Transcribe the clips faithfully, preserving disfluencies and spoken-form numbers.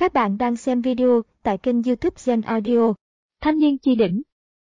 Các bạn đang xem video tại kênh YouTube Gen Audio. Thanh niên chi đỉnh.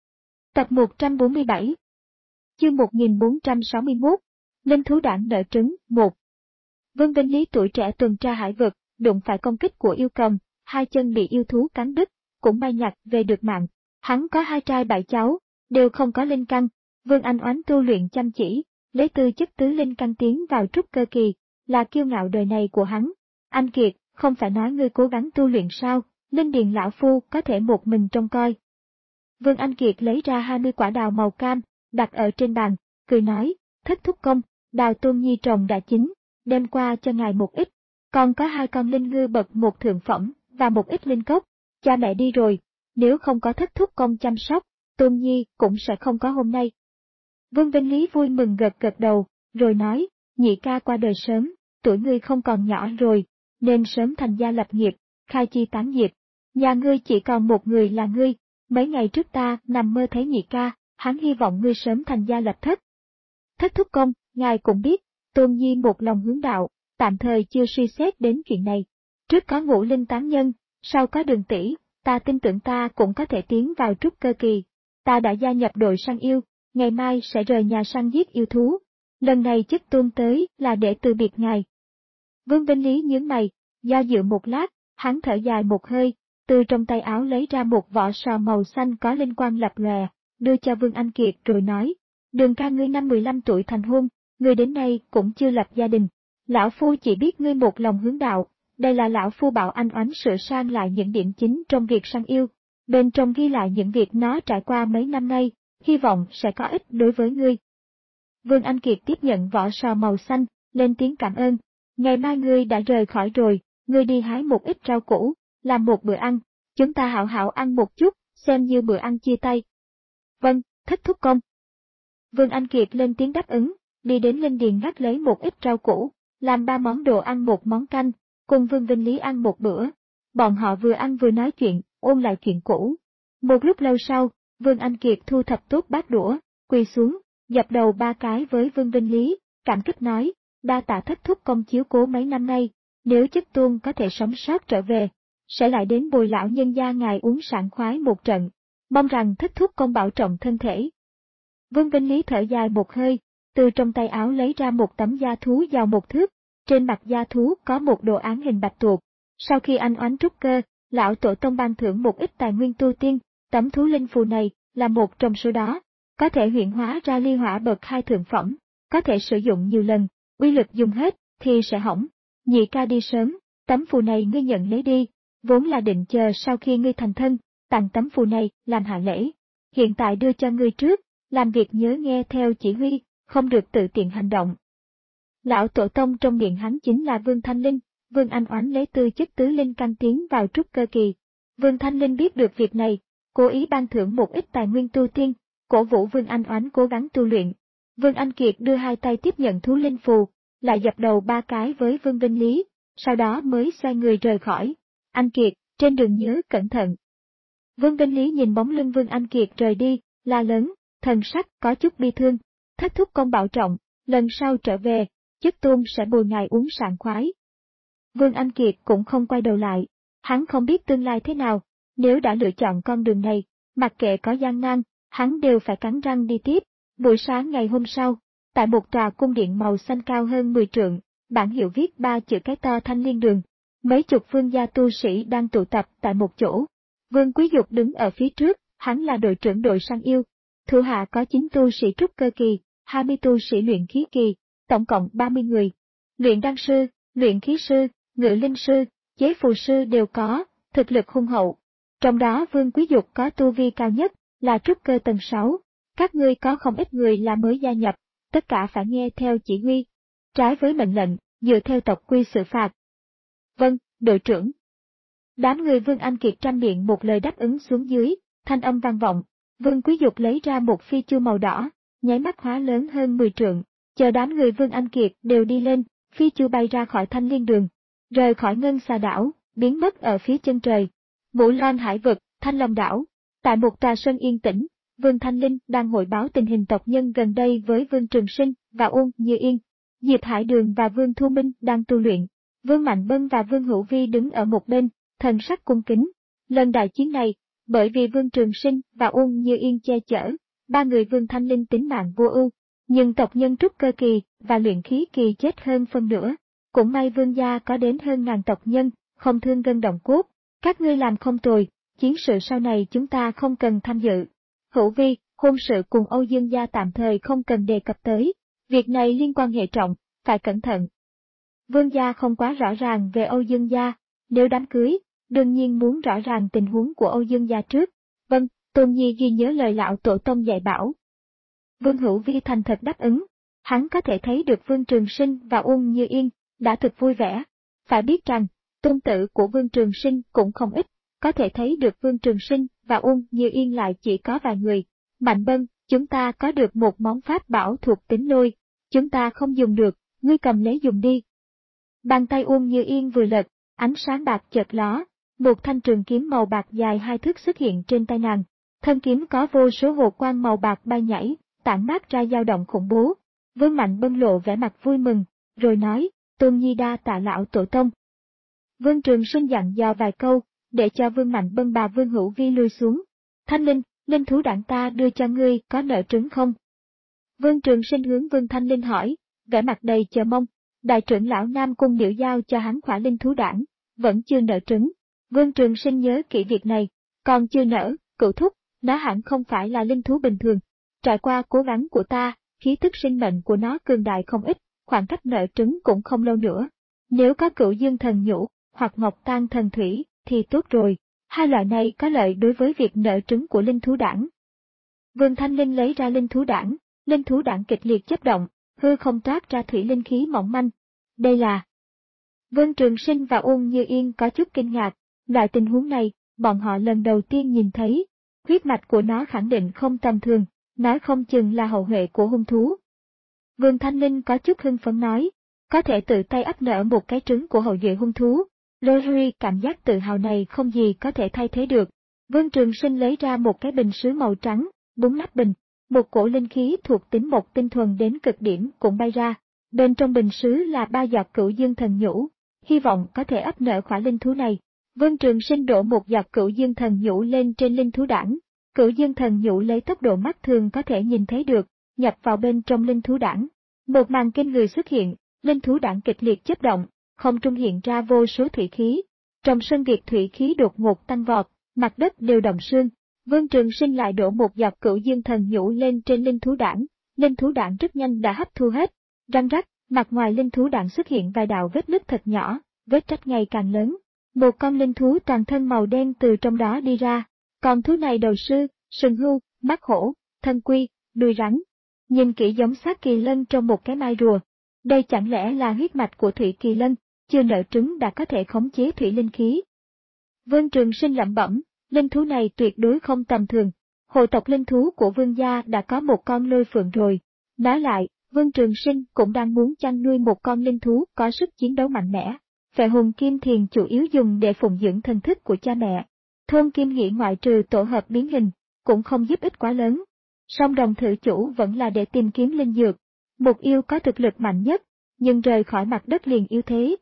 Tập một trăm bốn mươi bảy. Chương một nghìn bốn trăm sáu mươi mốt. Linh thú đản nở trứng. một. Vương Vinh Lý tuổi trẻ tuần tra hải vực, đụng phải công kích của yêu cầm, hai chân bị yêu thú cắn đứt, cũng may nhặt về được mạng. Hắn có hai trai bảy cháu, đều không có linh căn. Vương Anh Oánh tu luyện chăm chỉ, lấy tư chất tứ linh căn tiến vào trúc cơ kỳ, là kiêu ngạo đời này của hắn. Anh Kiệt, không phải nói ngươi cố gắng tu luyện sao, Linh Điền lão phu có thể một mình trông coi. Vương Anh Kiệt lấy ra hai mươi quả đào màu cam, đặt ở trên bàn, cười nói, thất thúc công, đào Tôn Nhi trồng đã chín, đem qua cho ngài một ít, còn có hai con linh ngư bậc một thượng phẩm, và một ít linh cốc, cha mẹ đi rồi, nếu không có thất thúc công chăm sóc, Tôn Nhi cũng sẽ không có hôm nay. Vương Vinh Lý vui mừng gật gật đầu, rồi nói, nhị ca qua đời sớm, tuổi ngươi không còn nhỏ rồi, nên sớm thành gia lập nghiệp, khai chi tán diệp. Nhà ngươi chỉ còn một người là ngươi, mấy ngày trước ta nằm mơ thấy nhị ca, hắn hy vọng ngươi sớm thành gia lập thất. Thất thúc công, ngài cũng biết, Tôn Nhi một lòng hướng đạo, tạm thời chưa suy xét đến chuyện này. Trước có ngũ linh tán nhân, sau có Đường tỷ, ta tin tưởng ta cũng có thể tiến vào trúc cơ kỳ. Ta đã gia nhập đội săn yêu, ngày mai sẽ rời nhà săn giết yêu thú. Lần này chức tôn tới là để từ biệt ngài. Vương Vinh Lý nhướng mày, do dự một lát, hắn thở dài một hơi, từ trong tay áo lấy ra một vỏ sò màu xanh có linh quang lập lòe, đưa cho Vương Anh Kiệt rồi nói, Đường ca ngươi năm mười lăm tuổi thành hôn, ngươi đến nay cũng chưa lập gia đình. Lão phu chỉ biết ngươi một lòng hướng đạo, đây là lão phu bảo anh Oánh sửa sang lại những điểm chính trong việc săn yêu, bên trong ghi lại những việc nó trải qua mấy năm nay, hy vọng sẽ có ích đối với ngươi. Vương Anh Kiệt tiếp nhận vỏ sò màu xanh, lên tiếng cảm ơn. Ngày mai ngươi đã rời khỏi rồi, ngươi đi hái một ít rau củ, làm một bữa ăn, chúng ta hảo hảo ăn một chút, xem như bữa ăn chia tay. Vâng, thất thúc công. Vương Anh Kiệt lên tiếng đáp ứng, đi đến linh điền ngắt lấy một ít rau củ, làm ba món đồ ăn một món canh, cùng Vương Vinh Lý ăn một bữa. Bọn họ vừa ăn vừa nói chuyện, ôn lại chuyện cũ. Một lúc lâu sau, Vương Anh Kiệt thu thập tốt bát đũa, quỳ xuống, dập đầu ba cái với Vương Vinh Lý, cảm kích nói, đa tạ thất thúc công chiếu cố mấy năm nay, nếu chức tôn có thể sống sót trở về, sẽ lại đến bồi lão nhân gia ngài uống sảng khoái một trận, mong rằng thất thúc công bảo trọng thân thể. Vương Vinh Lý thở dài một hơi, từ trong tay áo lấy ra một tấm da thú dài một thước, trên mặt da thú có một đồ án hình bạch tuộc. Sau khi anh Oánh trúc cơ, lão tổ tông ban thưởng một ít tài nguyên tu tiên, tấm thú linh phù này là một trong số đó, có thể huyện hóa ra ly hỏa bậc hai thượng phẩm, có thể sử dụng nhiều lần, uy lực dùng hết thì sẽ hỏng. Nhị ca đi sớm, tấm phù này ngươi nhận lấy đi, vốn là định chờ sau khi ngươi thành thân, tặng tấm phù này làm hạ lễ. Hiện tại đưa cho ngươi trước, làm việc nhớ nghe theo chỉ huy, không được tự tiện hành động. Lão tổ tông trong miệng hắn chính là Vương Thanh Linh, Vương Anh Oánh lấy tư chất tứ linh căn tiến vào trúc cơ kỳ. Vương Thanh Linh biết được việc này, cố ý ban thưởng một ít tài nguyên tu tiên, cổ vũ Vương Anh Oánh cố gắng tu luyện. Vương Anh Kiệt đưa hai tay tiếp nhận thú linh phù, lại dập đầu ba cái với Vương Vinh Lý, sau đó mới xoay người rời khỏi. Anh Kiệt, trên đường nhớ cẩn thận. Vương Vinh Lý nhìn bóng lưng Vương Anh Kiệt rời đi, la lớn, thần sắc có chút bi thương, thất thúc công bảo trọng, lần sau trở về, chức tôn sẽ bồi ngài uống sảng khoái. Vương Anh Kiệt cũng không quay đầu lại, hắn không biết tương lai thế nào, nếu đã lựa chọn con đường này, mặc kệ có gian nan, hắn đều phải cắn răng đi tiếp. Buổi sáng ngày hôm sau, tại một tòa cung điện màu xanh cao hơn mười trượng, bảng hiệu viết ba chữ cái to Thanh Liên Đường. Mấy chục vương gia tu sĩ đang tụ tập tại một chỗ. Vương Quý Dục đứng ở phía trước, hắn là đội trưởng đội săn yêu. Thủ hạ có chín tu sĩ trúc cơ kỳ, hai mươi tu sĩ luyện khí kỳ, tổng cộng ba mươi người. Luyện đan sư, luyện khí sư, ngự linh sư, chế phù sư đều có, thực lực hùng hậu. Trong đó Vương Quý Dục có tu vi cao nhất, là trúc cơ tầng sáu. Các ngươi có không ít người là mới gia nhập, tất cả phải nghe theo chỉ huy. Trái với mệnh lệnh, dựa theo tộc quy xử phạt. Vâng, đội trưởng. Đám người Vương Anh Kiệt trăm miệng một lời đáp ứng xuống dưới, thanh âm vang vọng. Vương Quý Dục lấy ra một phi chu màu đỏ, nháy mắt hóa lớn hơn mười trượng, chờ đám người Vương Anh Kiệt đều đi lên, phi chu bay ra khỏi Thanh Liên Đường, rời khỏi Ngân Xà đảo, biến mất ở phía chân trời. Vũ Loan hải vực, Thanh Long đảo, tại một tòa sơn yên tĩnh. Vương Thanh Linh đang hội báo tình hình tộc nhân gần đây với Vương Trường Sinh và Uông Như Yên. Diệp Hải Đường và Vương Thu Minh đang tu luyện. Vương Mạnh Bân và Vương Hữu Vi đứng ở một bên, thần sắc cung kính. Lần đại chiến này, bởi vì Vương Trường Sinh và Uông Như Yên che chở, ba người Vương Thanh Linh tính mạng vô ưu, nhưng tộc nhân trúc cơ kỳ và luyện khí kỳ chết hơn phân nửa. Cũng may Vương gia có đến hơn ngàn tộc nhân, không thương gân động cốt. Các ngươi làm không tồi, chiến sự sau này chúng ta không cần tham dự. Hữu Vi, hôn sự cùng Âu Dương gia tạm thời không cần đề cập tới, việc này liên quan hệ trọng, phải cẩn thận. Vương gia không quá rõ ràng về Âu Dương gia, nếu đám cưới, đương nhiên muốn rõ ràng tình huống của Âu Dương gia trước. Vâng, Tôn Nhi ghi nhớ lời lão tổ tông dạy bảo. Vương Hữu Vi thành thật đáp ứng, hắn có thể thấy được Vương Trường Sinh và Uông Như Yên đã thực vui vẻ. Phải biết rằng, tôn tử của Vương Trường Sinh cũng không ít, có thể thấy được Vương Trường Sinh và Uông Như Yên lại chỉ có vài người. Mạnh Bân, chúng ta có được một món pháp bảo thuộc tính lôi, chúng ta không dùng được, ngươi cầm lấy dùng đi. Bàn tay Uông Như Yên vừa lật, ánh sáng bạc chợt ló, một thanh trường kiếm màu bạc dài hai thước xuất hiện trên tay nàng. Thân kiếm có vô số hồ quang màu bạc bay nhảy, tản mát ra dao động khủng bố. Vương Mạnh Bân lộ vẻ mặt vui mừng, rồi nói, Tôn Nhi đa tạ lão tổ tông. Vương Trường Sinh dặn dò vài câu, để cho Vương Mạnh Bân bà Vương Hữu Vi lui xuống. Thanh Linh, linh thú đảng ta đưa cho ngươi có nợ trứng không? Vương Trường Sinh hướng Vương Thanh Linh hỏi, vẻ mặt đầy chờ mong. Đại trưởng lão Nam Cung Điểu giao cho hắn khỏa linh thú đảng, vẫn chưa nở trứng. Vương Trường Sinh nhớ kỹ việc này, còn chưa nở, cửu thúc, nó hẳn không phải là linh thú bình thường. Trải qua cố gắng của ta, khí tức sinh mệnh của nó cường đại không ít, khoảng cách nở trứng cũng không lâu nữa. Nếu có cửu dương thần nhũ, hoặc ngọc tan thần thủy, thì tốt rồi. Hai loại này có lợi đối với việc nở trứng của linh thú đảng. Vương Thanh Linh lấy ra linh thú đảng, linh thú đảng kịch liệt chấp động, hư không toát ra thủy linh khí mỏng manh. Đây là... Vương Trường Sinh và Uông Như Yên có chút kinh ngạc, loại tình huống này, bọn họ lần đầu tiên nhìn thấy. Huyết mạch của nó khẳng định không tầm thường, nói không chừng là hậu huệ của hung thú. Vương Thanh Linh có chút hưng phấn nói, có thể tự tay ấp nở một cái trứng của hậu duệ hung thú. Rory cảm giác tự hào này không gì có thể thay thế được. Vương Trường Sinh lấy ra một cái bình sứ màu trắng, búng nắp bình, một cổ linh khí thuộc tính một tinh thuần đến cực điểm cũng bay ra. Bên trong bình sứ là ba giọt cửu dương thần nhũ, hy vọng có thể ấp nở khỏa linh thú này. Vương Trường Sinh đổ một giọt cửu dương thần nhũ lên trên linh thú đảng. Cửu dương thần nhũ lấy tốc độ mắt thường có thể nhìn thấy được, nhập vào bên trong linh thú đảng. Một màn kinh người xuất hiện, linh thú đảng kịch liệt chấp động, không trung hiện ra vô số thủy khí. Trong sân việt thủy khí đột ngột tăng vọt, mặt đất đều động sương. Vương Trường Sinh lại đổ một giọt cửu dương thần nhũ lên trên linh thú đảng. Linh thú đảng rất nhanh đã hấp thu hết. Răng rắc, mặt ngoài linh thú đảng xuất hiện vài đạo vết nứt thật nhỏ, vết rách ngày càng lớn. Một con linh thú toàn thân màu đen từ trong đó đi ra. Con thú này đầu sư, sừng hưu, mắt hổ, thân quy, đuôi rắn. Nhìn kỹ giống xác kỳ lân trong một cái mai rùa. Đây chẳng lẽ là huyết mạch của thủy kỳ lân, chưa nở trứng đã có thể khống chế thủy linh khí. Vương Trường Sinh lẩm bẩm, linh thú này tuyệt đối không tầm thường. Hộ tộc linh thú của vương gia đã có một con lôi phượng rồi. Nói lại, Vương Trường Sinh cũng đang muốn chăn nuôi một con linh thú có sức chiến đấu mạnh mẽ. Phệ hồn kim thiền chủ yếu dùng để phụng dưỡng thần thức của cha mẹ. Thôn kim nghĩ ngoại trừ tổ hợp biến hình, cũng không giúp ích quá lớn. Song đồng thử chủ vẫn là để tìm kiếm linh dược. Một yêu có thực lực mạnh nhất, nhưng rời khỏi mặt đất liền yếu thế.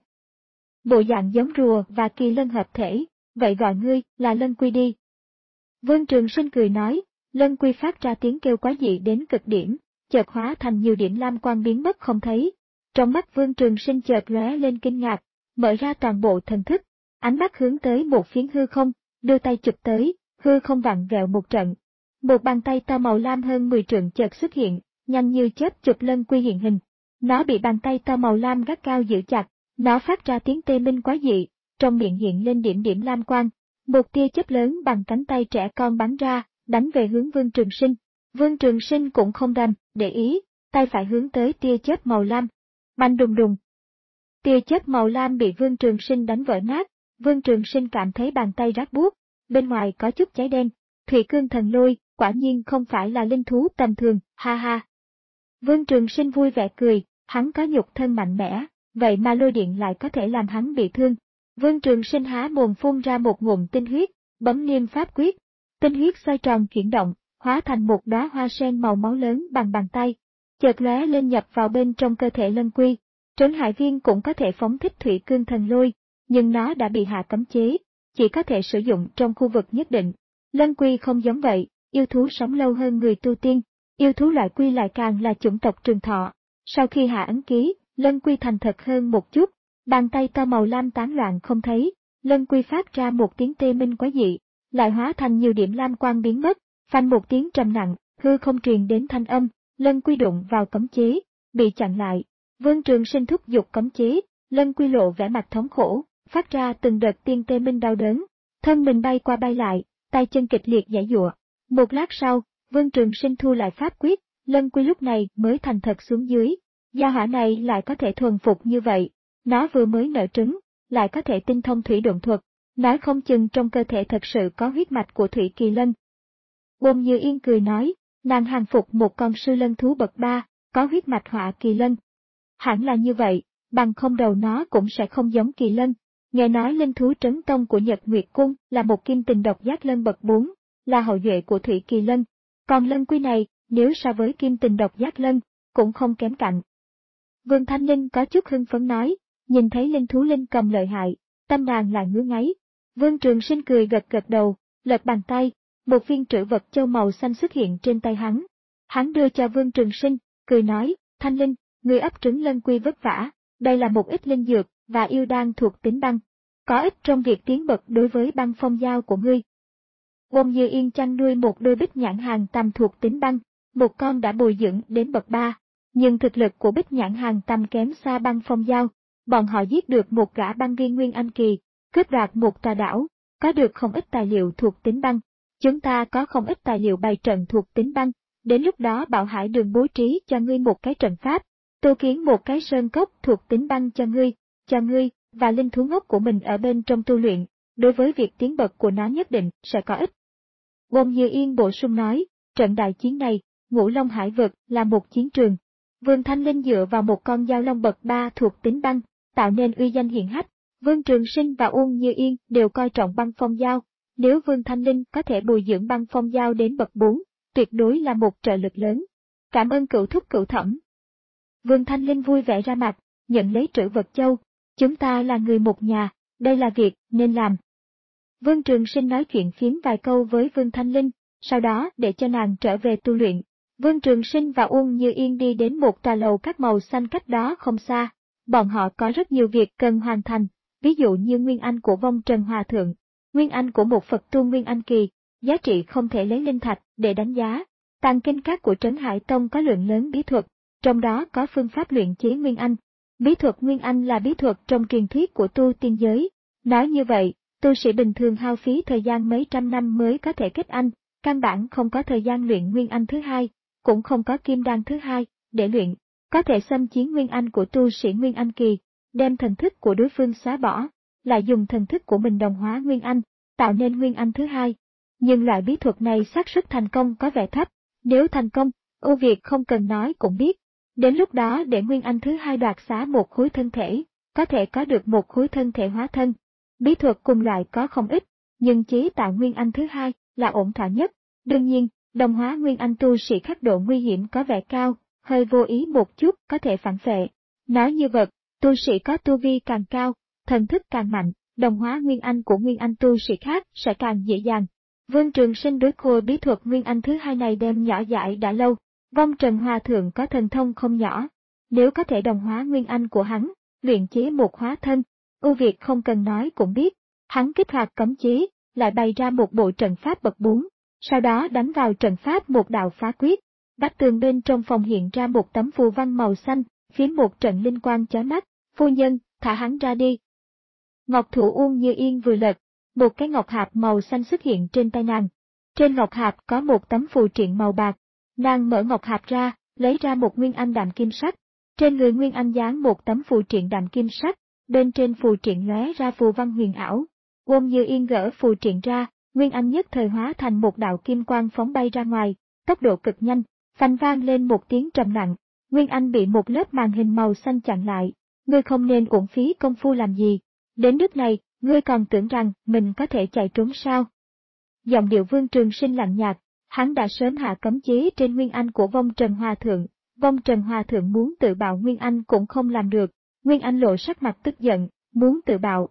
Bộ dạng giống rùa và kỳ lân hợp thể, vậy gọi ngươi là lân quy đi. Vương Trường Sinh cười nói, lân quy phát ra tiếng kêu quá dị đến cực điểm, chợt hóa thành nhiều điểm lam quang biến mất không thấy. Trong mắt Vương Trường Sinh chợt lóe lên kinh ngạc, mở ra toàn bộ thần thức, ánh mắt hướng tới một phiến hư không, đưa tay chụp tới, hư không vặn vẹo một trận. Một bàn tay to màu lam hơn mười trượng chợt xuất hiện, nhanh như chớp chụp lân quy hiện hình. Nó bị bàn tay to màu lam gắt cao giữ chặt, nó phát ra tiếng tê minh quá dị, trong miệng hiện lên điểm điểm lam quang. Một tia chớp lớn bằng cánh tay trẻ con bắn ra, đánh về hướng Vương Trường Sinh. Vương Trường Sinh cũng không đành, để ý, tay phải hướng tới tia chớp màu lam. Bành đùng đùng. Tia chớp màu lam bị Vương Trường Sinh đánh vỡ nát, Vương Trường Sinh cảm thấy bàn tay rát buốt, bên ngoài có chút cháy đen. Thủy cương thần lôi, quả nhiên không phải là linh thú tầm thường, ha ha. Vương Trường Sinh vui vẻ cười, hắn có nhục thân mạnh mẽ, vậy mà lôi điện lại có thể làm hắn bị thương. Vương Trường Sinh há mồm phun ra một ngụm tinh huyết, bấm niêm pháp quyết. Tinh huyết xoay tròn chuyển động, hóa thành một đóa hoa sen màu máu lớn bằng bàn tay, chợt lóe lên nhập vào bên trong cơ thể lân quy. Trấn Hải Viên cũng có thể phóng thích thủy cương thần lôi, nhưng nó đã bị hạ cấm chế. chỉ có thể sử dụng trong khu vực nhất định. Lân quy không giống vậy, yêu thú sống lâu hơn người tu tiên, yêu thú loại quy lại càng là chủng tộc trường thọ. Sau khi hạ ấn ký, lân quy thành thật hơn một chút, bàn tay to màu lam tán loạn không thấy, lân quy phát ra một tiếng tê minh quái dị, lại hóa thành nhiều điểm lam quang biến mất, phanh một tiếng trầm nặng, hư không truyền đến thanh âm, lân quy đụng vào cấm chế, bị chặn lại. Vương Trường Sinh thúc giục cấm chế, lân quy lộ vẻ mặt thống khổ, phát ra từng đợt tiên tê minh đau đớn, thân mình bay qua bay lại, tay chân kịch liệt giãy giụa. Một lát sau, Vương Trường Sinh thu lại pháp quyết, lân quy lúc này mới thành thật xuống dưới. Gia hỏa này lại có thể thuần phục như vậy, nó vừa mới nở trứng, lại có thể tinh thông thủy độn thuật, nói không chừng trong cơ thể thật sự có huyết mạch của thủy kỳ lân. Bồn Như Yên cười nói, nàng hàng phục một con sư lân thú bậc ba, có huyết mạch hỏa kỳ lân. Hẳn là như vậy, bằng không đầu nó cũng sẽ không giống kỳ lân. Nghe nói linh thú trấn tông của Nhật Nguyệt Cung là một kim tình độc giác lân bậc bốn, là hậu duệ của thủy kỳ lân. Còn lân quy này, nếu so với kim tình độc giác lân, cũng không kém cạnh. Vương Thanh Linh có chút hưng phấn nói, nhìn thấy linh thú linh cầm lợi hại, tâm nàng lại ngứa ngáy. Vương Trường Sinh cười gật gật đầu, lật bàn tay, một viên trữ vật châu màu xanh xuất hiện trên tay hắn. Hắn đưa cho Vương Trường Sinh, cười nói, Thanh Linh, ngươi ấp trứng lân quy vất vả, đây là một ít linh dược và yêu đan thuộc tính băng, có ích trong việc tiến bậc đối với băng phong giao của ngươi. Bồn Như Yên chăn nuôi một đôi bích nhãn hàng tầm thuộc tính băng, một con đã bồi dưỡng đến bậc ba, nhưng thực lực của bích nhãn hàng tầm kém xa băng phong giao. Bọn họ giết được một gã băng viên nguyên anh kỳ, cướp đoạt một tòa đảo, có được không ít tài liệu thuộc tính băng. Chúng ta có không ít tài liệu bày trận thuộc tính băng, đến lúc đó Bảo Hải Đường bố trí cho ngươi một cái trận pháp, tu kiến một cái sơn cốc thuộc tính băng cho ngươi, cho ngươi, và linh thú ngốc của mình ở bên trong tu luyện, đối với việc tiến bậc của nó nhất định sẽ có ích. Bồn Như Yên bổ sung nói, trận đại chiến này, Ngũ Long Hải vực là một chiến trường. Vương Thanh Linh dựa vào một con dao long bậc ba thuộc tính băng, tạo nên uy danh hiển hách. Vương Trường Sinh và Uông Như Yên đều coi trọng băng phong giao, nếu Vương Thanh Linh có thể bồi dưỡng băng phong giao đến bậc bốn, tuyệt đối là một trợ lực lớn. Cảm ơn cựu thúc cựu thẩm. Vương Thanh Linh vui vẻ ra mặt, nhận lấy trữ vật châu, chúng ta là người một nhà, đây là việc nên làm. Vương Trường Sinh nói chuyện phiếm vài câu với Vương Thanh Linh, sau đó để cho nàng trở về tu luyện. Vương Trường Sinh và Uông Như Yên đi đến một tòa lầu các màu xanh cách đó không xa. Bọn họ có rất nhiều việc cần hoàn thành, ví dụ như nguyên anh của Vong Trần Hòa Thượng, nguyên anh của một Phật tu nguyên anh kỳ, giá trị không thể lấy linh thạch để đánh giá. Tàng kinh các của Trấn Hải Tông có lượng lớn bí thuật, trong đó có phương pháp luyện chế nguyên anh. Bí thuật nguyên anh là bí thuật trong truyền thuyết của tu tiên giới. Nói như vậy, tu sĩ bình thường hao phí thời gian mấy trăm năm mới có thể kết anh, căn bản không có thời gian luyện nguyên anh thứ hai, cũng không có kim đan thứ hai để luyện. Có thể xâm chiếm nguyên anh của tu sĩ nguyên anh kỳ, đem thần thức của đối phương xóa bỏ, lại dùng thần thức của mình đồng hóa nguyên anh, tạo nên nguyên anh thứ hai. Nhưng loại bí thuật này xác suất thành công có vẻ thấp, nếu thành công, ưu việt không cần nói cũng biết. Đến lúc đó để nguyên anh thứ hai đoạt xá một khối thân thể, có thể có được một khối thân thể hóa thân. Bí thuật cùng loại có không ít, nhưng chế tạo nguyên anh thứ hai là ổn thỏa nhất. Đương nhiên, đồng hóa nguyên anh tu sĩ khắc độ nguy hiểm có vẻ cao, hơi vô ý một chút có thể phản phệ. Nói như vật, tu sĩ có tu vi càng cao, thần thức càng mạnh, đồng hóa nguyên anh của nguyên anh tu sĩ khác sẽ càng dễ dàng. Vương Trường Sinh đối khôi bí thuật nguyên anh thứ hai này đem nhỏ dãi đã lâu. Vong Trần Hòa Thượng có thần thông không nhỏ, nếu có thể đồng hóa nguyên anh của hắn, luyện chế một hóa thân, ưu việt không cần nói cũng biết. Hắn kích hoạt cấm chế, lại bày ra một bộ trận pháp bậc bốn, sau đó đánh vào trận pháp một đạo phá quyết. Vách tường bên trong phòng hiện ra một tấm phù văn màu xanh, phía một trận linh quang chói mắt. Phu nhân, thả hắn ra đi. Ngọc thủ Uông Như Yên vừa lật, một cái ngọc hạp màu xanh xuất hiện trên tay nàng. Trên ngọc hạp có một tấm phù triện màu bạc. Nàng mở ngọc hạp ra, lấy ra một nguyên anh đạm kim sắc. Trên người nguyên anh dán một tấm phù triện đạm kim sắc, bên trên phù triện lóe ra phù văn huyền ảo. Uông Như Yên gỡ phù triện ra, nguyên anh nhất thời hóa thành một đạo kim quang phóng bay ra ngoài, tốc độ cực nhanh, phanh vang lên một tiếng trầm nặng. Nguyên anh bị một lớp màn hình màu xanh chặn lại. Ngươi không nên uổng phí công phu làm gì. Đến nước này, ngươi còn tưởng rằng mình có thể chạy trốn sao? Giọng điệu Vương Trường Sinh lạnh nhạt. Hắn đã sớm hạ cấm chế trên nguyên anh của Vong Trần Hòa Thượng. Vong Trần Hòa Thượng muốn tự bạo nguyên anh cũng không làm được. Nguyên anh lộ sắc mặt tức giận, muốn tự bạo.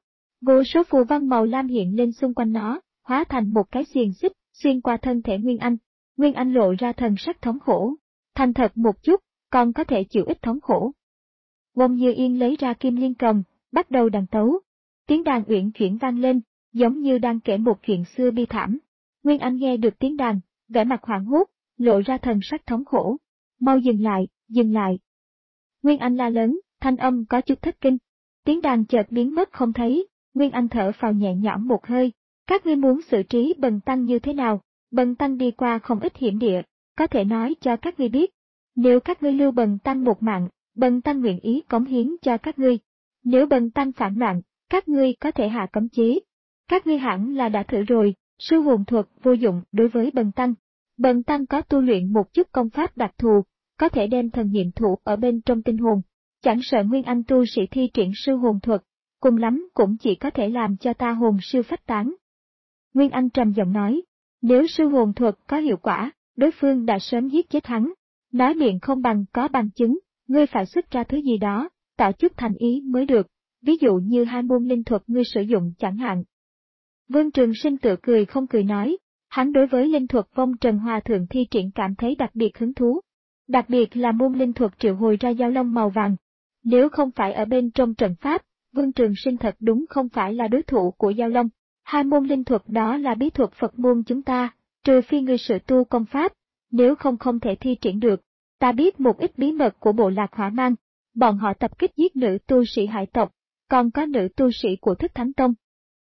Vô số phù văn màu lam hiện lên xung quanh nó, hóa thành một cái xiềng xích, xuyên qua thân thể Nguyên Anh. Nguyên Anh lộ ra thần sắc thống khổ. Thành thật một chút, còn có thể chịu ít thống khổ. Wong Như Yên lấy ra kim liên cầm, bắt đầu đàn tấu. Tiếng đàn uyển chuyển vang lên, giống như đang kể một chuyện xưa bi thảm. Nguyên Anh nghe được tiếng đàn, vẻ mặt hoảng hốt, lộ ra thần sắc thống khổ. Mau dừng lại, dừng lại. Nguyên Anh la lớn, thanh âm có chút thất kinh. Tiếng đàn chợt biến mất không thấy, Nguyên Anh thở phào nhẹ nhõm một hơi. Các ngươi muốn xử trí Bần Tăng như thế nào? Bần Tăng đi qua không ít hiểm địa, có thể nói cho các ngươi biết. Nếu các ngươi lưu Bần Tăng một mạng, Bần Tăng nguyện ý cống hiến cho các ngươi. Nếu Bần Tăng phản loạn, các ngươi có thể hạ cấm chế. Các ngươi hẳn là đã thử rồi, sư hồn thuật vô dụng đối với Bần Tăng. Bần Tăng có tu luyện một chút công pháp đặc thù, có thể đem thần niệm thủ ở bên trong tinh hồn. Chẳng sợ Nguyên Anh tu sĩ thi triển sư hồn thuật, cùng lắm cũng chỉ có thể làm cho ta hồn siêu phách tán. Nguyên Anh trầm giọng nói, nếu sư hồn thuật có hiệu quả, đối phương đã sớm giết chết hắn. Nói miệng không bằng có bằng chứng, ngươi phải xuất ra thứ gì đó, tỏ chút thành ý mới được, ví dụ như hai môn linh thuật ngươi sử dụng chẳng hạn. Vương Trường Sinh tự cười không cười nói, hắn đối với linh thuật Vong Trần Hòa Thượng thi triển cảm thấy đặc biệt hứng thú. Đặc biệt là môn linh thuật triệu hồi ra dao long màu vàng. Nếu không phải ở bên trong trận pháp, Vương Trường Sinh thật đúng không phải là đối thủ của dao long. Hai môn linh thuật đó là bí thuật Phật môn chúng ta, trừ phi ngươi sự tu công pháp, nếu không không thể thi triển được. Ta biết một ít bí mật của bộ lạc Hỏa Mang, bọn họ tập kích giết nữ tu sĩ hải tộc, còn có nữ tu sĩ của Thức Thánh Tông.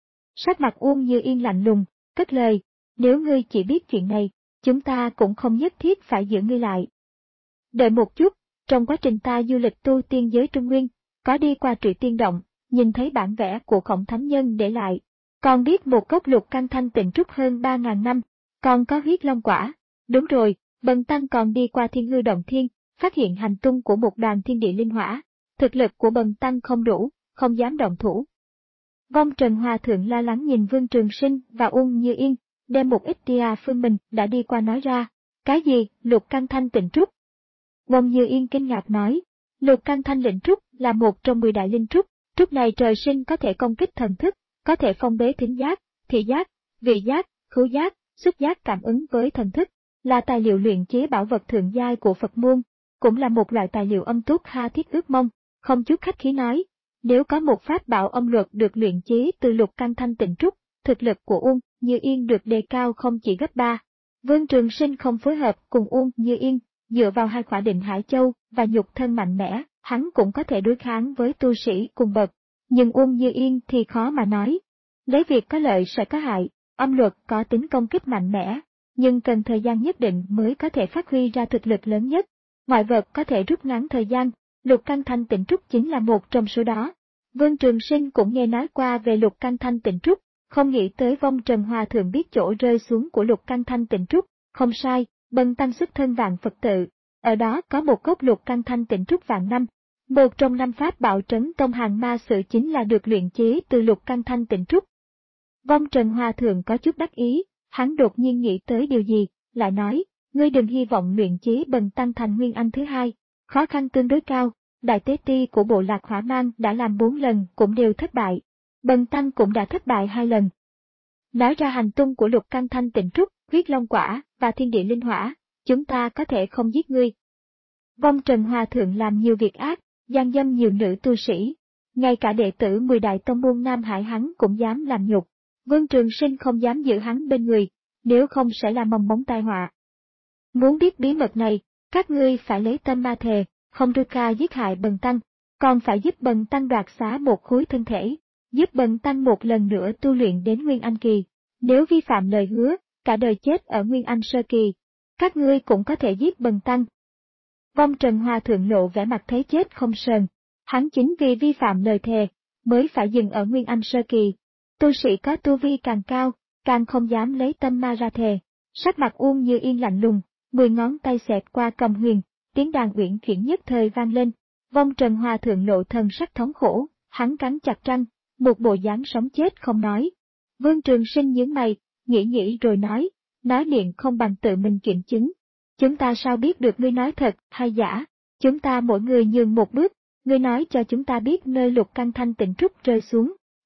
Sắc mặt Uông Như Yên lạnh lùng, cất lời, nếu ngươi chỉ biết chuyện này, chúng ta cũng không nhất thiết phải giữ ngươi lại. Đợi một chút, trong quá trình ta du lịch tu tiên giới Trung Nguyên, có đi qua Trụy Tiên Động, nhìn thấy bản vẽ của Khổng Thánh Nhân để lại, còn biết một cốc lục căn thanh tịnh trúc hơn ba ngàn năm, còn có huyết long quả. Đúng rồi, Bần Tăng còn đi qua Thiên Hư Động Thiên, phát hiện hành tung của một đoàn thiên địa linh hỏa, thực lực của Bần Tăng không đủ, không dám động thủ. Vong Trần Hòa Thượng lo lắng nhìn Vương Trường Sinh và Uông Như Yên, đem một ít tia phương mình đã đi qua nói ra. Cái gì, lục căn thanh tịnh trúc? Uông Như Yên kinh ngạc nói, lục căn thanh lĩnh trúc là một trong mười đại linh trúc, trúc này trời sinh có thể công kích thần thức, có thể phong bế thính giác, thị giác, vị giác, khứu giác, xúc giác cảm ứng với thần thức, là tài liệu luyện chế bảo vật thượng giai của Phật môn, cũng là một loại tài liệu âm túc tha thiết ước mong. Không chút khách khí nói, nếu có một pháp bảo âm luật được luyện chế từ lục căn thanh tịnh trúc, thực lực của Uông Như Yên được đề cao không chỉ gấp ba. Vương Trường Sinh không phối hợp cùng Uông Như Yên, dựa vào hai khỏa định Hải Châu và nhục thân mạnh mẽ, hắn cũng có thể đối kháng với tu sĩ cùng bậc. Nhưng Uông Như Yên thì khó mà nói. Lấy việc có lợi sẽ có hại, âm luật có tính công kích mạnh mẽ, nhưng cần thời gian nhất định mới có thể phát huy ra thực lực lớn nhất. Ngoại vật có thể rút ngắn thời gian, lục căn thanh tịnh trúc chính là một trong số đó. Vương Trường Sinh cũng nghe nói qua về lục căn thanh tịnh trúc, không nghĩ tới Vong Trần Hòa Thượng biết chỗ rơi xuống của lục căn thanh tịnh trúc. Không sai, Bần Tăng xuất thân vạn Phật tự, ở đó có một cốc lục căn thanh tịnh trúc vạn năm. Một trong năm pháp bảo trấn tông hàng ma sự chính là được luyện chế từ lục căn thanh tịnh trúc. Vong Trần Hòa Thượng có chút đắc ý, hắn đột nhiên nghĩ tới điều gì, lại nói, ngươi đừng hy vọng luyện chế Bần Tăng thành Nguyên Anh thứ hai, khó khăn tương đối cao, đại tế ti của bộ lạc Hỏa Mang đã làm bốn lần cũng đều thất bại, Bần Tăng cũng đã thất bại hai lần. Nói ra hành tung của lục căn thanh tịnh trúc, huyết long quả và thiên địa linh hỏa, chúng ta có thể không giết ngươi. Vong Trần Hòa Thượng làm nhiều việc ác, gian dâm nhiều nữ tu sĩ, ngay cả đệ tử mười đại tông môn Nam Hải hắn cũng dám làm nhục. Vương Trường Sinh không dám giữ hắn bên người, nếu không sẽ là mầm mống tai họa. Muốn biết bí mật này, các ngươi phải lấy tâm ma thề, không đưa ca giết hại Bần Tăng, còn phải giúp Bần Tăng đoạt xá một khối thân thể, giúp Bần Tăng một lần nữa tu luyện đến Nguyên Anh kỳ. Nếu vi phạm lời hứa, cả đời chết ở Nguyên Anh sơ kỳ, các ngươi cũng có thể giết Bần Tăng. Vong Trần Hòa Thượng lộ vẻ mặt thấy chết không sờn, hắn chính vì vi phạm lời thề, mới phải dừng ở Nguyên Anh sơ kỳ. Tu sĩ có tu vi càng cao, càng không dám lấy tâm ma ra thề. Sắc mặt Uông Như Yên lạnh lùng, mười ngón tay xẹt qua cầm huyền, tiếng đàn uyển chuyển nhất thời vang lên. Vong Trần Hòa Thượng lộ thần sắc thống khổ, hắn cắn chặt răng, một bộ dáng sống chết không nói. Vương Trường Sinh nhướng mày, nghĩ nghĩ rồi nói, nói miệng không bằng tự mình kiểm chứng. Chúng ta sao biết được ngươi nói thật hay giả? Chúng ta mỗi người nhường một bước, ngươi nói cho chúng ta biết nơi lục căn thanh tịnh trúc rơi xuống.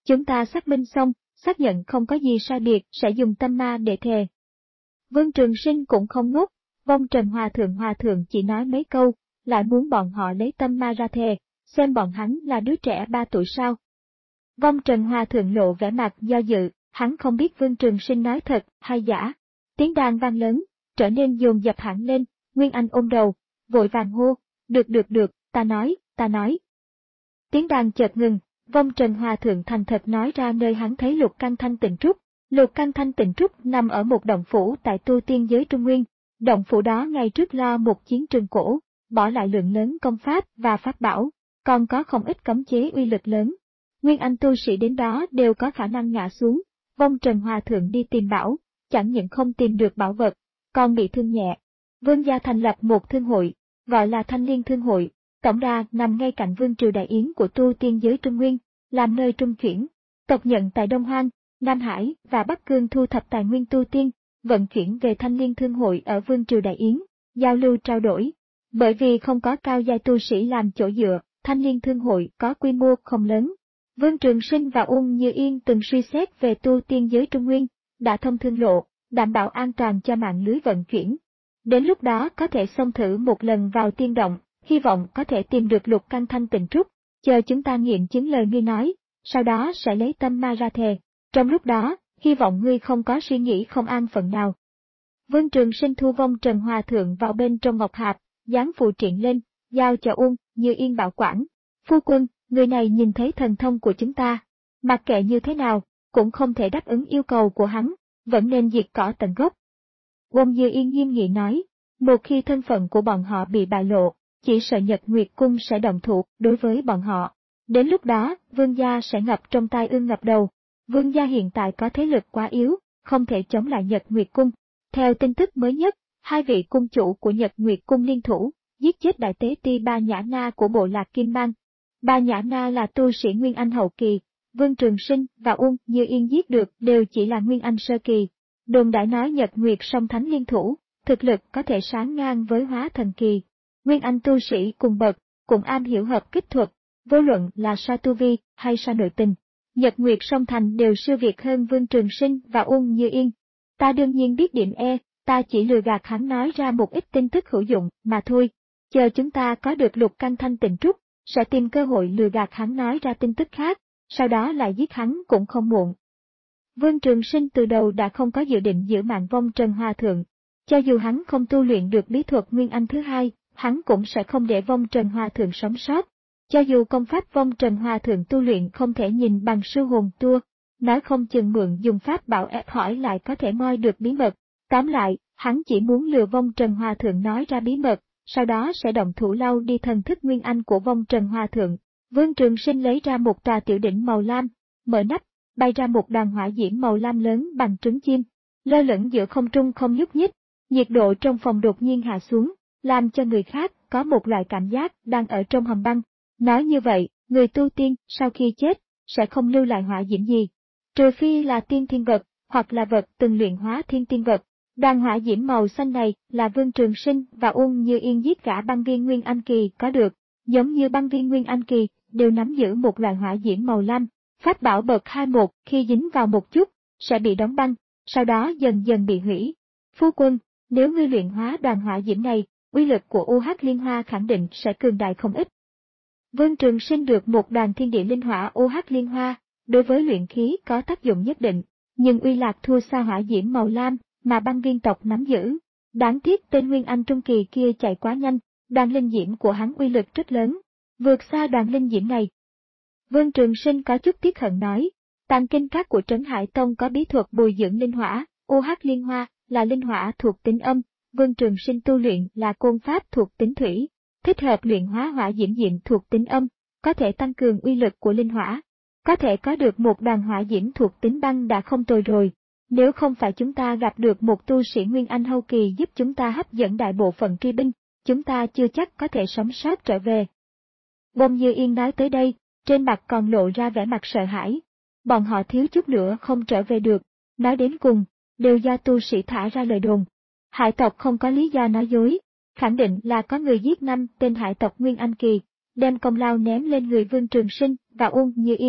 Chúng ta xác minh xong, xác nhận không có gì sai biệt sẽ dùng tâm ma để thề. Vương Trường Sinh cũng không ngốc, vong Trần Hòa Thượng Hòa Thượng chỉ nói mấy câu, lại muốn bọn họ lấy tâm ma ra thề, xem bọn hắn là đứa trẻ ba tuổi sao. Vong Trần Hòa Thượng lộ vẻ mặt do dự, hắn không biết Vương Trường Sinh nói thật hay giả. Tiếng đàn vang lớn, trở nên dồn dập hẳn lên, Nguyên Anh ôm đầu, vội vàng hô, được được được, ta nói, ta nói. Tiếng đàn chợt ngừng, vong Trần Hòa Thượng thành thật nói ra nơi hắn thấy Lục Căn Thanh Tịnh Trúc. Lục Căn Thanh Tịnh Trúc nằm ở một động phủ tại tu tiên giới Trung Nguyên. Động phủ đó ngày trước lo một chiến trường cổ, bỏ lại lượng lớn công pháp và pháp bảo, còn có không ít cấm chế uy lực lớn. Nguyên Anh tu sĩ đến đó đều có khả năng ngã xuống. Vong Trần Hòa Thượng đi tìm bảo, chẳng những không tìm được bảo vật, còn bị thương nhẹ. Vương gia thành lập một thương hội, gọi là Thanh Liên Thương Hội, tổng đà nằm ngay cạnh Vương triều Đại Yến của tu tiên giới Trung Nguyên, làm nơi trung chuyển. Tộc nhận tại Đông Hoang, Nam Hải và Bắc Cương thu thập tài nguyên tu tiên, vận chuyển về Thanh Liên Thương Hội ở Vương triều Đại Yến, giao lưu trao đổi. Bởi vì không có cao giai tu sĩ làm chỗ dựa, Thanh Liên Thương Hội có quy mô không lớn. Vương Trường Sinh và Uông Như Yên từng suy xét về tu tiên giới Trung Nguyên, đã thông thương lộ, đảm bảo an toàn cho mạng lưới vận chuyển. Đến lúc đó có thể xông thử một lần vào tiên động, hy vọng có thể tìm được Lục Căn Thanh Tịnh Trúc, chờ chúng ta nghiệm chứng lời ngươi nói, sau đó sẽ lấy tâm ma ra thề. Trong lúc đó, hy vọng ngươi không có suy nghĩ không an phận nào. Vương Trường Sinh thu vong Trần Hòa Thượng vào bên trong ngọc hạp, dán phù triện lên, giao cho Uông Như Yên bảo quản. Phu quân, người này nhìn thấy thần thông của chúng ta, mặc kệ như thế nào, cũng không thể đáp ứng yêu cầu của hắn, vẫn nên diệt cỏ tận gốc. Uông Như Yên nghiêm nghị nói, một khi thân phận của bọn họ bị bại lộ, chỉ sợ Nhật Nguyệt Cung sẽ động thủ đối với bọn họ. Đến lúc đó, Vương gia sẽ ngập trong tai ương ngập đầu. Vương gia hiện tại có thế lực quá yếu, không thể chống lại Nhật Nguyệt Cung. Theo tin tức mới nhất, hai vị cung chủ của Nhật Nguyệt Cung liên thủ, giết chết đại tế ti Ba Nhã Na của bộ lạc Kim Mang. Ba Nhã Na là tu sĩ Nguyên Anh hậu kỳ, Vương Trường Sinh và Uông Như Yên giết được đều chỉ là Nguyên Anh sơ kỳ. Đồn đại nói Nhật Nguyệt song thánh liên thủ, thực lực có thể sánh ngang với Hóa Thần kỳ. Nguyên Anh tu sĩ cùng bậc, cũng am hiểu hợp kích thuật, vô luận là so tu vi hay so nội tình. Nhật Nguyệt song thành đều siêu việt hơn Vương Trường Sinh và Uông Như Yên. Ta đương nhiên biết điểm E, ta chỉ lừa gạt hắn nói ra một ít tin tức hữu dụng mà thôi. Chờ chúng ta có được Lục Căn Thanh Tịnh Trúc, sẽ tìm cơ hội lừa gạt hắn nói ra tin tức khác, sau đó lại giết hắn cũng không muộn. Vương Trường Sinh từ đầu đã không có dự định giữ mạng vong Trần Hòa Thượng. Cho dù hắn không tu luyện được bí thuật Nguyên Anh thứ hai, hắn cũng sẽ không để vong Trần Hòa Thượng sống sót. Cho dù công pháp vong Trần Hòa Thượng tu luyện không thể nhìn bằng sư hồn tua, nói không chừng mượn dùng pháp bảo ép hỏi lại có thể moi được bí mật. Tóm lại, hắn chỉ muốn lừa vong Trần Hòa Thượng nói ra bí mật, sau đó sẽ động thủ lau đi thần thức Nguyên Anh của vong Trần Hòa Thượng. Vương Trường Sinh lấy ra một trà tiểu đỉnh màu lam, mở nắp, bay ra một đoàn hỏa diễm màu lam lớn bằng trứng chim, lơ lửng giữa không trung không nhúc nhích. Nhiệt độ trong phòng đột nhiên hạ xuống, làm cho người khác có một loại cảm giác đang ở trong hầm băng. Nói như vậy, người tu tiên sau khi chết sẽ không lưu lại hỏa diễm gì, trừ phi là tiên thiên vật hoặc là vật từng luyện hóa thiên tiên vật. Đoàn hỏa diễm màu xanh này là Vương Trường Sinh và Uông Như Yên giết cả băng viên Nguyên Anh kỳ có được, giống như băng viên Nguyên Anh kỳ đều nắm giữ một loại hỏa diễm màu lam. Pháp bảo bậc hai một khi dính vào một chút sẽ bị đóng băng, sau đó dần dần bị hủy. Phu quân, nếu ngươi luyện hóa đoàn hỏa diễm này, uy lực của u hắc liên hoa khẳng định sẽ cường đại không ít. Vương Trường Sinh được một đoàn thiên địa linh hỏa u hắc liên hoa, đối với luyện khí có tác dụng nhất định, nhưng uy lạc thua xa hỏa diễm màu lam mà băng viên tộc nắm giữ. Đáng tiếc tên Nguyên Anh trung kỳ kia chạy quá nhanh, đoàn linh diễm của hắn uy lực rất lớn, vượt xa đoàn linh diễm này. Vương Trường Sinh có chút tiếc hận nói, tàng kinh các của Trấn Hải Tông có bí thuật bồi dưỡng linh hỏa, u hắc liên hoa là linh hỏa thuộc tính âm, Vương Trường Sinh tu luyện là côn pháp thuộc tính thủy, thích hợp luyện hóa hỏa diễm diệm thuộc tính âm, có thể tăng cường uy lực của linh hỏa. Có thể có được một đoàn hỏa diễm thuộc tính băng đã không tồi rồi, nếu không phải chúng ta gặp được một tu sĩ Nguyên Anh hậu kỳ giúp chúng ta hấp dẫn đại bộ phận truy binh, chúng ta chưa chắc có thể sống sót trở về. Bông Như Yên nói tới đây, trên mặt còn lộ ra vẻ mặt sợ hãi. Bọn họ thiếu chút nữa không trở về được, nói đến cùng, đều do tu sĩ thả ra lời đồn. Hải tộc không có lý do nói dối, khẳng định là có người giết năm tên hải tộc Nguyên Anh kỳ, đem công lao ném lên người Vương Trường Sinh và Uông Như Yên.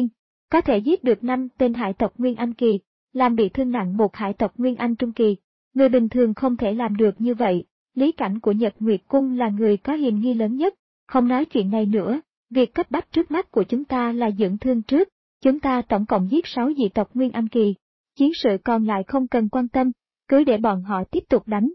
có thể giết được năm tên hải tộc Nguyên Anh kỳ, làm bị thương nặng một hải tộc Nguyên Anh trung kỳ. Người bình thường không thể làm được như vậy. Lý Cảnh của Nhật Nguyệt Cung là người có hiềm nghi lớn nhất. Không nói chuyện này nữa, việc cấp bách trước mắt của chúng ta là dưỡng thương trước. Chúng ta tổng cộng giết sáu dị tộc Nguyên Anh kỳ. Chiến sự còn lại không cần quan tâm, cứ để bọn họ tiếp tục đánh.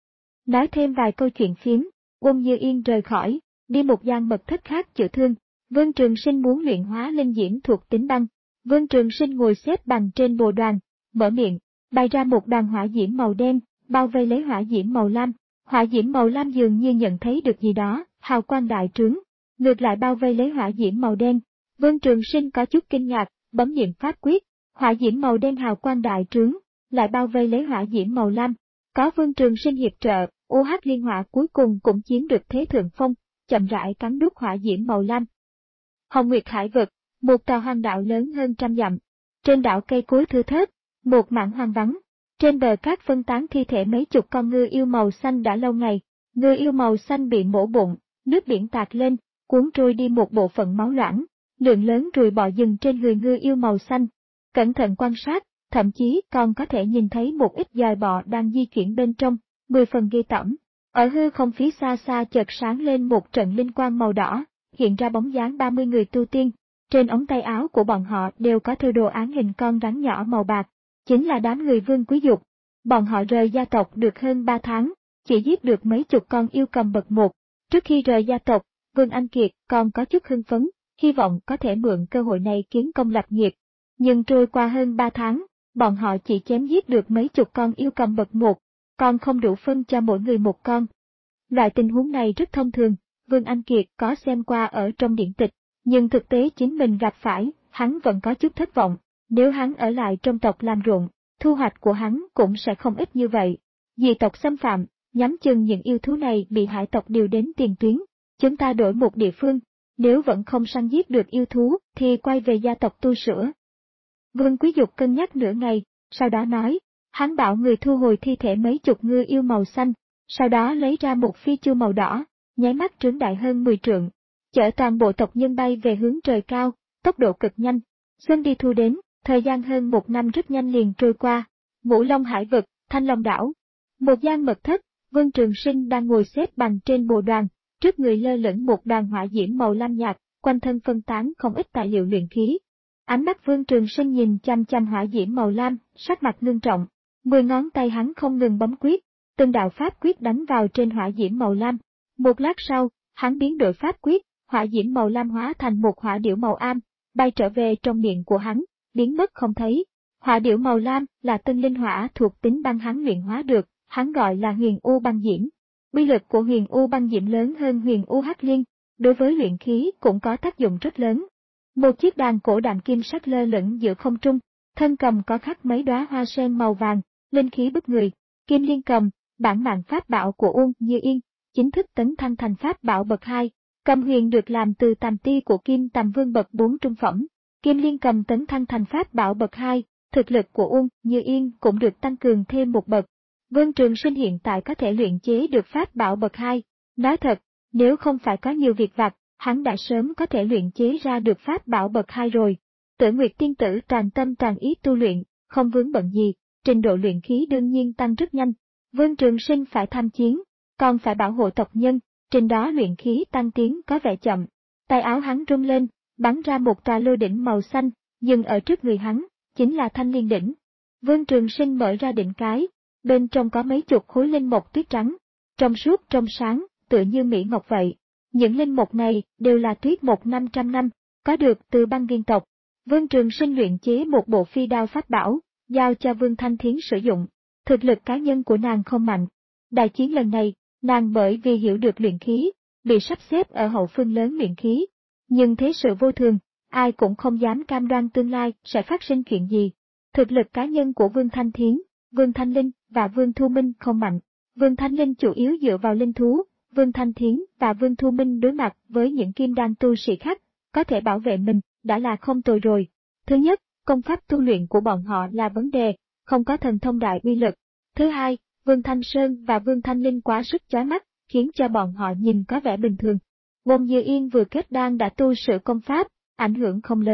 Nói thêm vài câu chuyện phiếm, Uông Như Yên rời khỏi, đi một gian mật thất khác chữa thương. Vương Trường Sinh muốn luyện hóa linh diễm thuộc tính băng. Vương Trường Sinh ngồi xếp bằng trên bồ đoàn, mở miệng, bày ra một đoàn hỏa diễm màu đen, bao vây lấy hỏa diễm màu lam. Hỏa diễm màu lam dường như nhận thấy được gì đó, hào quang đại trướng, ngược lại bao vây lấy hỏa diễm màu đen. Vương Trường Sinh có chút kinh ngạc, bấm niệm pháp quyết, hỏa diễm màu đen hào quang đại trướng, lại bao vây lấy hỏa diễm màu lam. Có Vương Trường Sinh hiệp trợ, u hắc liên hỏa cuối cùng cũng chiếm được thế thượng phong, chậm rãi cắn đứt hỏa diễm màu lam. Hồng Nguyệt Hải vực, một tòa hoang đảo lớn hơn trăm dặm. Trên đảo cây cối thưa thớt, một mảng hoang vắng. Trên bờ cát phân tán thi thể mấy chục con ngư yêu màu xanh đã lâu ngày. Ngư yêu màu xanh bị mổ bụng, nước biển tạt lên, cuốn trôi đi một bộ phận máu loãng. Lượng lớn ruồi bọ dừng trên người ngư yêu màu xanh. Cẩn thận quan sát, thậm chí còn có thể nhìn thấy một ít dòi bọ đang di chuyển bên trong, mười phần ghê tởm. Ở hư không phía xa xa chợt sáng lên một trận linh quang màu đỏ, hiện ra bóng dáng ba mươi người tu tiên. Trên ống tay áo của bọn họ đều có thêu đồ án hình con rắn nhỏ màu bạc, chính là đám người Vương Quý Dục. Bọn họ rời gia tộc được hơn ba tháng, chỉ giết được mấy chục con yêu cầm bậc một. Trước khi rời gia tộc, Vương Anh Kiệt còn có chút hưng phấn, hy vọng có thể mượn cơ hội này kiến công lập nghiệp. Nhưng trôi qua hơn ba tháng, bọn họ chỉ chém giết được mấy chục con yêu cầm bậc một, còn không đủ phân cho mỗi người một con. Loại tình huống này rất thông thường, Vương Anh Kiệt có xem qua ở trong điển tịch, nhưng thực tế chính mình gặp phải, hắn vẫn có chút thất vọng. Nếu hắn ở lại trong tộc làm ruộng, thu hoạch của hắn cũng sẽ không ít như vậy. Dị tộc xâm phạm, nhắm chừng những yêu thú này bị hải tộc điều đến tiền tuyến. Chúng ta đổi một địa phương, nếu vẫn không săn giết được yêu thú thì quay về gia tộc tu sửa. Vương Quý Dục cân nhắc nửa ngày, sau đó nói, hắn bảo người thu hồi thi thể mấy chục ngư yêu màu xanh, sau đó lấy ra một phi chu màu đỏ, nháy mắt trướng đại hơn mười trượng, chở toàn bộ tộc nhân bay về hướng trời cao, tốc độ cực nhanh. Xuân đi thu đến, thời gian hơn một năm rất nhanh liền trôi qua. Ngũ Long Hải vực, Thanh Long đảo. Một gian mật thất, Vương Trường Sinh đang ngồi xếp bằng trên bồ đoàn, trước người lơ lửng một đoàn hỏa diễm màu lam nhạt, quanh thân phân tán không ít tài liệu luyện khí. Ánh mắt Vương Trường Sinh nhìn chăm chăm hỏa diễm màu lam, sắc mặt ngưng trọng. Mười ngón tay hắn không ngừng bấm quyết, từng đạo pháp quyết đánh vào trên hỏa diễm màu lam. Một lát sau, hắn biến đổi pháp quyết, hỏa diễm màu lam hóa thành một hỏa điểu màu am, bay trở về trong miệng của hắn, biến mất không thấy. Hỏa điểu màu lam là tân linh hỏa thuộc tính băng hắn luyện hóa được, hắn gọi là Huyền U băng diễm. Uy lực của Huyền U băng diễm lớn hơn Huyền U hắc liên, đối với luyện khí cũng có tác dụng rất lớn. Một chiếc đàn cổ đạm kim sắc lơ lửng giữa không trung, thân cầm có khắc mấy đóa hoa sen màu vàng, linh khí bức người. Kim liên cầm, bản mạng pháp bảo của Uông Như Yên, chính thức tấn thăng thành pháp bảo bậc hai. Cầm huyền được làm từ tàm ti của Kim Tàm Vương bậc bốn trung phẩm. Kim liên cầm tấn thăng thành pháp bảo bậc hai, thực lực của Uông Như Yên cũng được tăng cường thêm một bậc. Vương Trường Sinh hiện tại có thể luyện chế được pháp bảo bậc hai. Nói thật, nếu không phải có nhiều việc vặt, hắn đã sớm có thể luyện chế ra được pháp bảo bậc hai rồi. Tử Nguyệt tiên tử tràn tâm tràn ý tu luyện, không vướng bận gì, trình độ luyện khí đương nhiên tăng rất nhanh. Vương Trường Sinh phải tham chiến, còn phải bảo hộ tộc nhân, trên đó luyện khí tăng tiến có vẻ chậm. Tay áo hắn rung lên, bắn ra một tòa lôi đỉnh màu xanh, nhưng ở trước người hắn, chính là thanh liên đỉnh. Vương Trường Sinh mở ra đỉnh cái, bên trong có mấy chục khối linh mộc tuyết trắng, trong suốt trong sáng, tựa như mỹ ngọc vậy. Những linh mộc này đều là tuyết mộc năm trăm năm, có được từ băng viên tộc. Vương Trường Sinh luyện chế một bộ phi đao pháp bảo, giao cho Vương Thanh Thiến sử dụng. Thực lực cá nhân của nàng không mạnh. Đại chiến lần này, nàng bởi vì hiểu được luyện khí, bị sắp xếp ở hậu phương lớn luyện khí. Nhưng thế sự vô thường, ai cũng không dám cam đoan tương lai sẽ phát sinh chuyện gì. Thực lực cá nhân của Vương Thanh Thiến, Vương Thanh Linh và Vương Thu Minh không mạnh. Vương Thanh Linh chủ yếu dựa vào linh thú, Vương Thanh Thiến và Vương Thu Minh đối mặt với những kim đan tu sĩ khác, có thể bảo vệ mình, đã là không tồi rồi. Thứ nhất, công pháp tu luyện của bọn họ là vấn đề, không có thần thông đại uy lực. Thứ hai, Vương Thanh Sơn và Vương Thanh Linh quá sức chói mắt, khiến cho bọn họ nhìn có vẻ bình thường. Uông Như Yên vừa kết đan đã tu sửa công pháp, ảnh hưởng không lớn.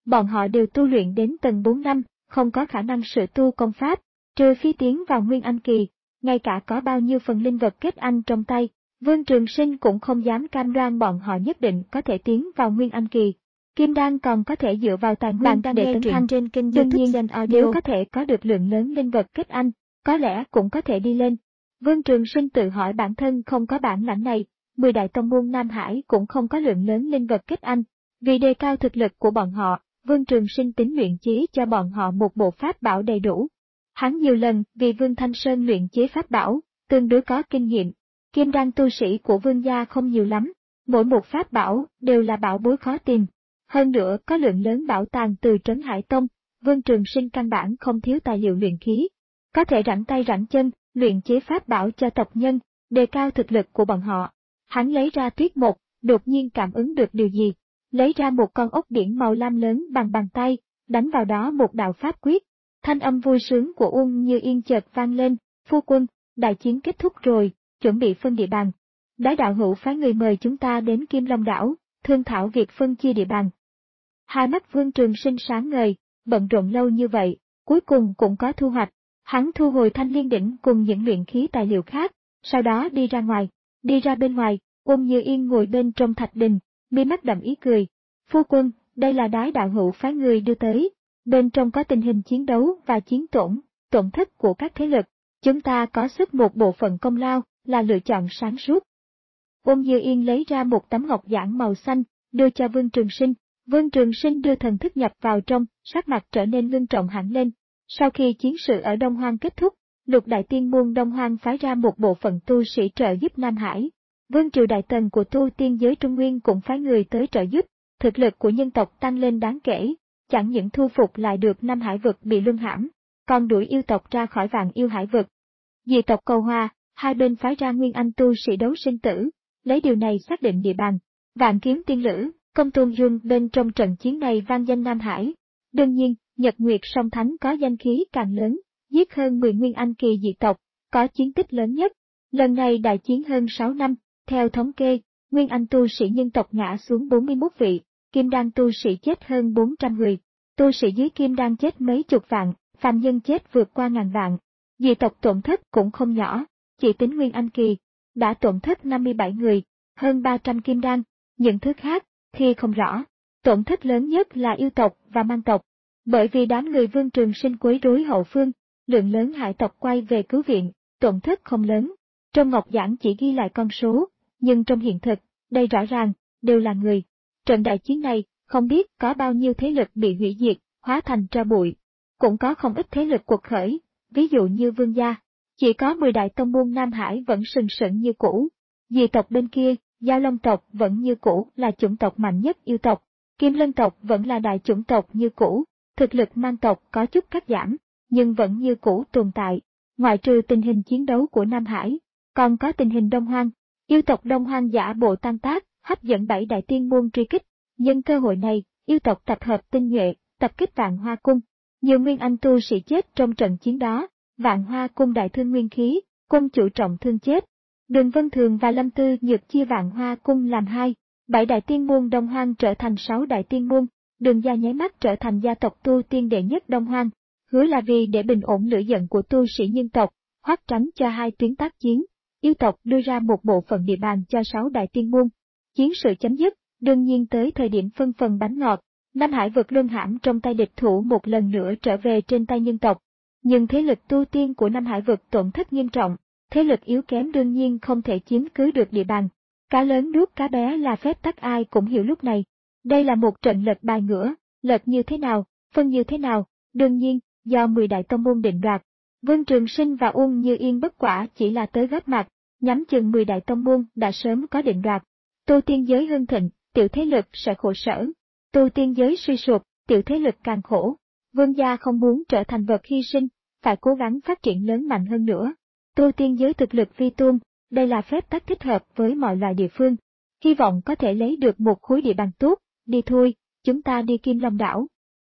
bọn họ đều tu luyện đến tầng bốn năm, không có khả năng sự tu công pháp, trừ phi tiến vào Nguyên Anh kỳ, ngay cả có bao nhiêu phần linh vật kết anh trong tay, Vương Trường Sinh cũng không dám cam đoan bọn họ nhất định có thể tiến vào Nguyên Anh kỳ. Kim đan còn có thể dựa vào tài nguyên để tấn thăng trên kênh YouTube Gen Audio, nếu có thể có được lượng lớn linh vật kết anh, có lẽ cũng có thể đi lên. Vương Trường Sinh tự hỏi bản thân không có bản lãnh này, mười đại tông môn Nam Hải cũng không có lượng lớn linh vật kết anh. Vì đề cao thực lực của bọn họ, Vương Trường Sinh tính luyện chế cho bọn họ một bộ pháp bảo đầy đủ. Hắn nhiều lần vì Vương Thanh Sơn luyện chế pháp bảo, tương đối có kinh nghiệm. Kim đan tu sĩ của Vương gia không nhiều lắm, mỗi một pháp bảo đều là bảo bối khó tìm. Hơn nữa có lượng lớn bảo tàng từ Trấn Hải Tông, Vương Trường Sinh căn bản không thiếu tài liệu luyện khí. Có thể rảnh tay rảnh chân, luyện chế pháp bảo cho tộc nhân, đề cao thực lực của bọn họ. Hắn lấy ra tuyết một, đột nhiên cảm ứng được điều gì. Lấy ra một con ốc điển màu lam lớn bằng bàn tay, đánh vào đó một đạo pháp quyết. Thanh âm vui sướng của Uông Như Yên chợt vang lên, phu quân, đại chiến kết thúc rồi, chuẩn bị phân địa bàn. Đái đạo hữu phái người mời chúng ta đến Kim Long đảo, thương thảo việc phân chia địa bàn. Hai mắt Vương Trường Sinh sáng ngời, bận rộn lâu như vậy, cuối cùng cũng có thu hoạch. Hắn thu hồi thanh liên đỉnh cùng những luyện khí tài liệu khác, sau đó đi ra ngoài. Đi ra bên ngoài, Uông Như Yên ngồi bên trong thạch đình, mi mắt đậm ý cười. Phu quân, đây là đái đạo hữu phái người đưa tới. Bên trong có tình hình chiến đấu và chiến tổn, tổn thất của các thế lực. Chúng ta có sức một bộ phận công lao, là lựa chọn sáng suốt. Uông Như Yên lấy ra một tấm ngọc giản màu xanh, đưa cho Vương Trường Sinh. Vương Trường Sinh đưa thần thức nhập vào trong, sắc mặt trở nên ngưng trọng hẳn lên. Sau khi chiến sự ở Đông Hoang kết thúc, Lục Đại Tiên môn Đông Hoang phái ra một bộ phận tu sĩ trợ giúp Nam Hải. Vương triều đại tần của tu tiên giới Trung Nguyên cũng phái người tới trợ giúp, thực lực của nhân tộc tăng lên đáng kể, chẳng những thu phục lại được Nam Hải vực bị luân hãm, còn đuổi yêu tộc ra khỏi Vạn Yêu Hải vực. Dị tộc cầu hòa, hai bên phái ra Nguyên Anh tu sĩ đấu sinh tử, lấy điều này xác định địa bàn. Vạn Kiếm Tiên Lữ, Công Tôn Dương bên trong trận chiến này vang danh Nam Hải. Đương nhiên, Nhật Nguyệt Song Thánh có danh khí càng lớn, giết hơn mười Nguyên Anh kỳ dị tộc, có chiến tích lớn nhất. Lần này đại chiến hơn sáu năm, theo thống kê, Nguyên Anh tu sĩ nhân tộc ngã xuống bốn mươi mốt vị, Kim Đan tu sĩ chết hơn bốn trăm người, tu sĩ dưới Kim Đan chết mấy chục vạn, phàm nhân chết vượt qua ngàn vạn. Dị tộc tổn thất cũng không nhỏ, chỉ tính Nguyên Anh kỳ, đã tổn thất năm mươi bảy người, hơn ba trăm Kim Đan, những thứ khác thì không rõ. Tổn thất lớn nhất là yêu tộc và mang tộc, bởi vì đám người Vương Trường Sinh quấy rối hậu phương, lượng lớn hải tộc quay về cứu viện, tổn thất không lớn. Trong ngọc giản chỉ ghi lại con số, nhưng trong hiện thực, đây rõ ràng, đều là người. Trận đại chiến này, không biết có bao nhiêu thế lực bị hủy diệt, hóa thành tro bụi. Cũng có không ít thế lực cuộc khởi, ví dụ như Vương gia. Chỉ có mười đại tông môn Nam Hải vẫn sừng sững như cũ. Dị tộc bên kia, Giao Long tộc vẫn như cũ là chủng tộc mạnh nhất yêu tộc. Kim Lân tộc vẫn là đại chủng tộc như cũ. Thực lực mang tộc có chút cắt giảm, nhưng vẫn như cũ tồn tại. Ngoại trừ tình hình chiến đấu của Nam Hải, còn có tình hình Đông Hoang. Yêu tộc Đông Hoang giả bộ tan tác, hấp dẫn bảy đại tiên môn truy kích. Nhân cơ hội này, yêu tộc tập hợp tinh nhuệ, tập kích Vạn Hoa Cung. Nhiều Nguyên Anh tu sĩ chết trong trận chiến đó. Vạn Hoa Cung đại thương nguyên khí, cung chủ trọng thương chết. Đường Vân Thường và Lâm Tư Nhược chia Vạn Hoa Cung làm hai, bảy đại tiên môn Đông Hoang trở thành sáu đại tiên môn. Đường gia nháy mắt trở thành gia tộc tu tiên đệ nhất Đông Hoang, hứa là vì để bình ổn lửa giận của tu sĩ nhân tộc, hoắc tránh cho hai tuyến tác chiến. Yêu tộc đưa ra một bộ phận địa bàn cho sáu đại tiên môn. Chiến sự chấm dứt, đương nhiên tới thời điểm phân phần bánh ngọt, Nam Hải vực luân hãm trong tay địch thủ một lần nữa trở về trên tay nhân tộc. Nhưng thế lực tu tiên của Nam Hải vực tổn thất nghiêm trọng, thế lực yếu kém đương nhiên không thể chiếm cứ được địa bàn. Cá lớn nuốt cá bé là phép tắc ai cũng hiểu lúc này. Đây là một trận lật bài ngửa, lật như thế nào, phân như thế nào, đương nhiên, do mười đại tông môn định đoạt. Vương Trường Sinh và Uông Như Yên bất quả chỉ là tới góp mặt, nhắm chừng mười đại tông môn đã sớm có định đoạt. Tu tiên giới hưng thịnh, tiểu thế lực sẽ khổ sở. Tu tiên giới suy sụp, tiểu thế lực càng khổ. Vương gia không muốn trở thành vật hy sinh, phải cố gắng phát triển lớn mạnh hơn nữa. Tu tiên giới thực lực vi tôn, đây là phép tắc thích hợp với mọi loại địa phương. Hy vọng có thể lấy được một khối địa bàn tốt, đi thôi, chúng ta đi Kim Long đảo.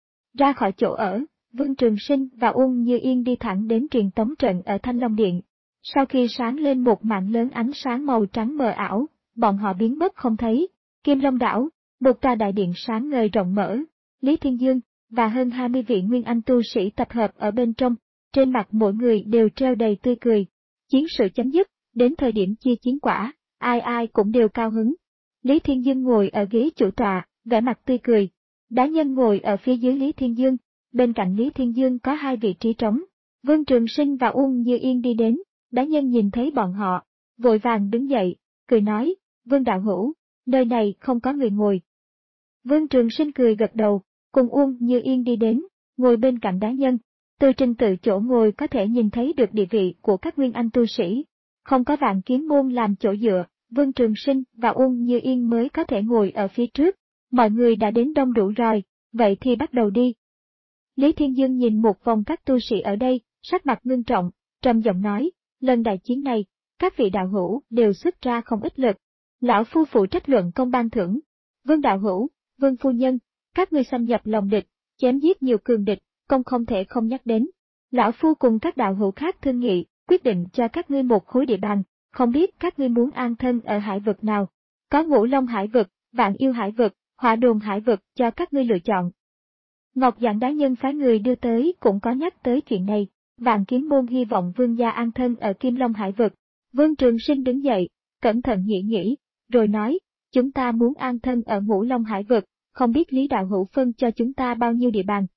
Ra khỏi chỗ ở, Vương Trường Sinh và Uông Như Yên đi thẳng đến truyền tống trận ở Thanh Long Điện. Sau khi sáng lên một mảng lớn ánh sáng màu trắng mờ ảo, bọn họ biến mất không thấy. Kim Long đảo, một tòa đại điện sáng ngời rộng mở. Lý Thiên Dương, và hơn hai mươi vị nguyên anh tu sĩ tập hợp ở bên trong, trên mặt mỗi người đều treo đầy tươi cười. Chiến sự chấm dứt, đến thời điểm chia chiến quả, ai ai cũng đều cao hứng. Lý Thiên Dương ngồi ở ghế chủ tọa, vẻ mặt tươi cười. Đá Nhân ngồi ở phía dưới Lý Thiên Dương, bên cạnh Lý Thiên Dương có hai vị trí trống. Vương Trường Sinh và Uông Như Yên đi đến, Đá Nhân nhìn thấy bọn họ, vội vàng đứng dậy, cười nói, Vương đạo hữu, nơi này không có người ngồi. Vương Trường Sinh cười gật đầu, cùng Uông Như Yên đi đến, ngồi bên cạnh Đá Nhân. Từ trình tự chỗ ngồi có thể nhìn thấy được địa vị của các nguyên anh tu sĩ. Không có Vạn Kiếm môn làm chỗ dựa, Vương Trường Sinh và Uông Như Yên mới có thể ngồi ở phía trước. Mọi người đã đến đông đủ rồi, vậy thì bắt đầu đi. Lý Thiên Dương nhìn một vòng các tu sĩ ở đây, sắc mặt ngưng trọng, trầm giọng nói, lần đại chiến này, các vị đạo hữu đều xuất ra không ít lực. Lão phu phụ trách luận công ban thưởng. Vương đạo hữu, Vương phu nhân, các ngươi xâm nhập lòng địch, chém giết nhiều cường địch, công không thể không nhắc đến. Lão phu cùng các đạo hữu khác thương nghị, quyết định cho các ngươi một khối địa bàn, không biết các ngươi muốn an thân ở hải vực nào. Có Ngũ Long hải vực, Vạn Yêu hải vực, Hỏa Đồn hải vực cho các ngươi lựa chọn. Ngọc Giản Đá Nhân phái người đưa tới cũng có nhắc tới chuyện này, Vạn Kiếm môn hy vọng vương gia an thân ở Kim Long hải vực. Vương Trường Sinh đứng dậy, cẩn thận nghĩ nghĩ, rồi nói, chúng ta muốn an thân ở Ngũ Long hải vực, không biết Lý đạo hữu phân cho chúng ta bao nhiêu địa bàn.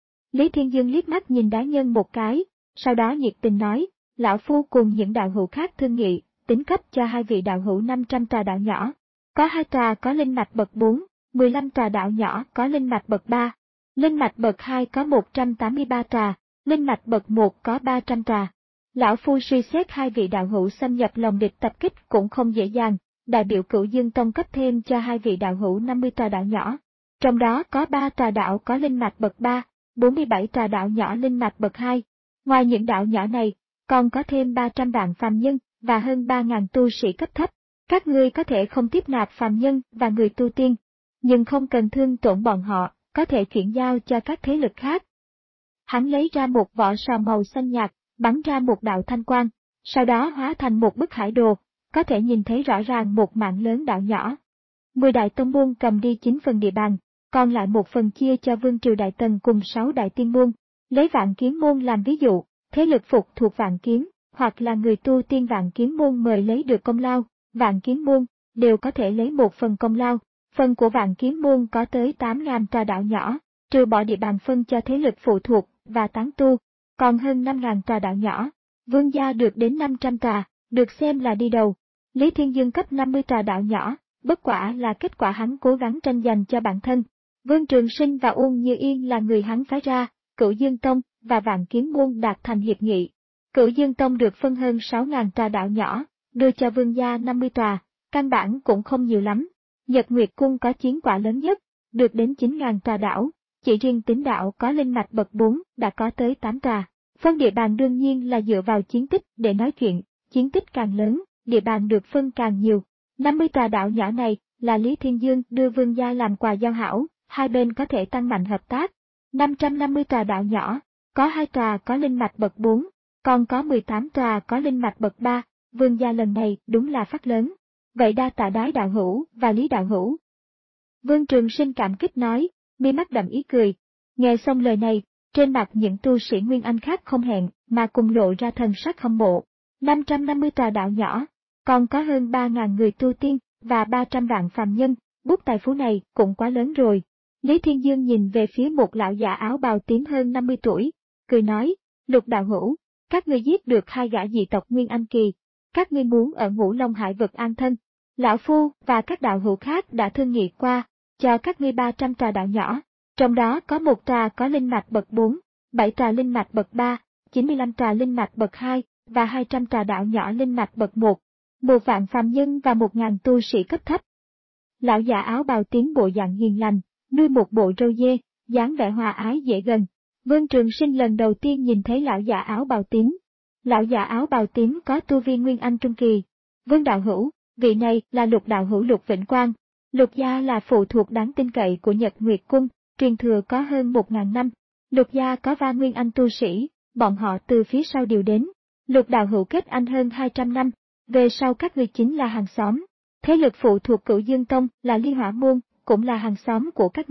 Lý Thiên Dương liếc mắt nhìn Đá Nhân một cái, sau đó nhiệt tình nói, lão phu cùng những đạo hữu khác thương nghị, tính cấp cho hai vị đạo hữu năm trăm tòa đạo nhỏ. Có hai tòa có linh mạch bậc bốn, mười lăm tòa đạo nhỏ có linh mạch bậc ba, linh mạch bậc hai có một trăm tám mươi ba tòa, linh mạch bậc một có ba trăm tòa. Lão phu suy xét hai vị đạo hữu xâm nhập lòng địch tập kích cũng không dễ dàng, đại biểu Cửu Dương Tông cấp thêm cho hai vị đạo hữu năm mươi tòa đạo nhỏ. Trong đó có ba tòa đạo có linh mạch bậc ba, bốn mươi bảy tòa đạo nhỏ linh mạch bậc hai. Ngoài những đạo nhỏ này, còn có thêm ba trăm vạn phàm nhân và hơn ba nghìn tu sĩ cấp thấp. Các ngươi có thể không tiếp nạp phàm nhân và người tu tiên, nhưng không cần thương tổn bọn họ, có thể chuyển giao cho các thế lực khác. Hắn lấy ra một vỏ sò màu xanh nhạt, bắn ra một đạo thanh quang, sau đó hóa thành một bức hải đồ, có thể nhìn thấy rõ ràng một mạng lớn đạo nhỏ. Mười đại tông môn cầm đi chín phần địa bàn, còn lại một phần chia cho Vương triều Đại Tần cùng sáu đại tiên môn. Lấy Vạn Kiếm môn làm ví dụ, thế lực phục thuộc Vạn Kiếm, hoặc là người tu tiên Vạn Kiếm môn mời lấy được công lao, Vạn Kiếm môn đều có thể lấy một phần công lao. Phần của Vạn Kiếm môn có tới tám nghìn tòa đạo nhỏ, trừ bỏ địa bàn phân cho thế lực phụ thuộc và tán tu, còn hơn năm nghìn tòa đạo nhỏ. Vương gia được đến năm trăm tòa, được xem là đi đầu. Lý Thiên Dương cấp năm mươi tòa đạo nhỏ, bất quả là kết quả hắn cố gắng tranh giành cho bản thân. Vương Trường Sinh và Uông Như Yên là người hắn phái ra, Cửu Dương Tông và Vạn Kiếm môn đạt thành hiệp nghị. Cửu Dương Tông được phân hơn sáu nghìn tòa đạo nhỏ, đưa cho vương gia năm mươi tòa, căn bản cũng không nhiều lắm. Nhật Nguyệt Cung có chiến quả lớn nhất, được đến chín nghìn tòa đảo, chỉ riêng Tín đạo có linh mạch bậc bốn đã có tới tám tòa. Phân địa bàn đương nhiên là dựa vào chiến tích để nói chuyện, chiến tích càng lớn, địa bàn được phân càng nhiều. năm mươi tòa đảo nhỏ này là Lý Thiên Dương đưa vương gia làm quà giao hảo, hai bên có thể tăng mạnh hợp tác. năm trăm năm mươi tòa đảo nhỏ, có hai tòa có linh mạch bậc bốn, còn có mười tám tòa có linh mạch bậc ba, vương gia lần này đúng là phát lớn. Vậy đa tạ Đái đạo hữu và Lý đạo hữu. Vương Trường Sinh cảm kích nói, mi mắt đậm ý cười. Nghe xong lời này, trên mặt những tu sĩ Nguyên Anh khác không hẹn mà cùng lộ ra thần sắc hâm mộ. năm trăm năm mươi tòa đạo nhỏ, còn có hơn ba nghìn người tu tiên và ba trăm vạn phàm nhân, bút tài phú này cũng quá lớn rồi. Lý Thiên Dương nhìn về phía một lão già áo bào tím hơn năm mươi tuổi, cười nói, Lục đạo hữu, các ngươi giết được hai gã dị tộc Nguyên Anh kỳ, các ngươi muốn ở Ngũ Long hải vực an thân. Lão phu và các đạo hữu khác đã thương nghị qua, cho các ngươi ba trăm tòa đạo nhỏ, trong đó có một tòa có linh mạch bậc bốn, bảy tòa linh mạch bậc ba, chín mươi lăm tòa linh mạch bậc hai và hai trăm tòa đạo nhỏ linh mạch bậc một, một vạn phàm nhân và một nghìn tu sĩ cấp thấp. Lão già áo bào tím bộ dạng hiền lành, nuôi một bộ râu dê, dáng vẻ hòa ái dễ gần. Vương Trường Sinh lần đầu tiên nhìn thấy lão già áo bào tím. Lão già áo bào tím có tu vi Nguyên Anh trung kỳ. Vương đạo hữu, vị này là Lục đạo hữu Lục Vĩnh Quang. Lục gia là phụ thuộc đáng tin cậy của Nhật Nguyệt Cung, truyền thừa có hơn một ngàn năm. Lục gia có ba Nguyên Anh tu sĩ, bọn họ từ phía sau điều đến. Lục đạo hữu kết anh hơn hai trăm năm, về sau các ngươi chính là hàng xóm. Thế lực phụ thuộc Cửu Dương Tông là Ly Hỏa Môn, cũng là hàng xóm của các ngươi.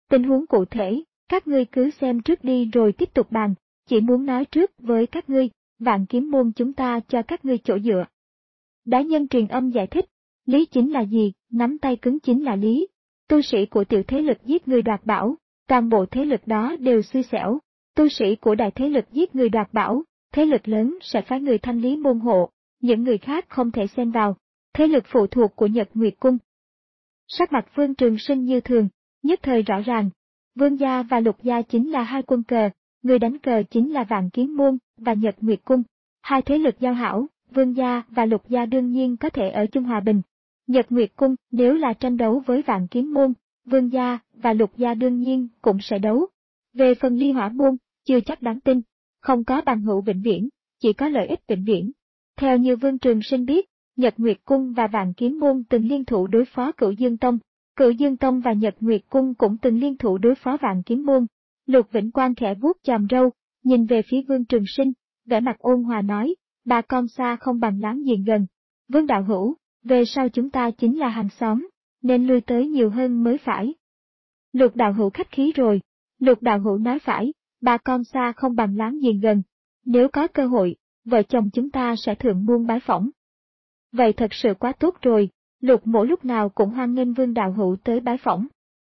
Tình huống cụ thể, các ngươi cứ xem trước đi rồi tiếp tục bàn, chỉ muốn nói trước với các ngươi, Vạn Kiếm Môn chúng ta cho các ngươi chỗ dựa. Đá Nhân truyền âm giải thích, lý chính là gì, nắm tay cứng chính là lý. Tu sĩ của tiểu thế lực giết người đoạt bảo, toàn bộ thế lực đó đều xui xẻo. Tu sĩ của đại thế lực giết người đoạt bảo, thế lực lớn sẽ phái người thanh lý môn hộ, những người khác không thể xen vào. Thế lực phụ thuộc của Nhật Nguyệt Cung. Sắc mặt Vương Trường Sinh như thường, nhất thời rõ ràng. Vương gia và Lục gia chính là hai quân cờ, người đánh cờ chính là Vạn Kiếm Môn và Nhật Nguyệt Cung. Hai thế lực giao hảo, Vương gia và Lục gia đương nhiên có thể ở chung hòa bình. Nhật Nguyệt Cung nếu là tranh đấu với Vạn Kiếm Môn, Vương gia và Lục gia đương nhiên cũng sẽ đấu. Về phần Ly Hỏa Môn, chưa chắc đáng tin, không có bằng hữu vĩnh viễn, chỉ có lợi ích vĩnh viễn. Theo như Vương Trường Sinh biết, Nhật Nguyệt Cung và Vạn Kiếm Môn từng liên thủ đối phó Cửu Dương Tông, Cửu Dương Tông và Nhật Nguyệt Cung cũng từng liên thủ đối phó Vạn Kiếm Môn. Lục Vĩnh Quang khẽ vuốt chòm râu, nhìn về phía Vương Trường Sinh, vẻ mặt ôn hòa nói, bà con xa không bằng láng giềng gần. Vương đạo hữu, về sau chúng ta chính là hàng xóm, nên lui tới nhiều hơn mới phải. Lục đạo hữu khách khí rồi, Lục đạo hữu nói phải, bà con xa không bằng láng giềng gần. Nếu có cơ hội, vợ chồng chúng ta sẽ thượng muôn bái phỏng. Vậy thật sự quá tốt rồi, Lục mỗ lúc nào cũng hoan nghênh Vương đạo hữu tới bái phỏng.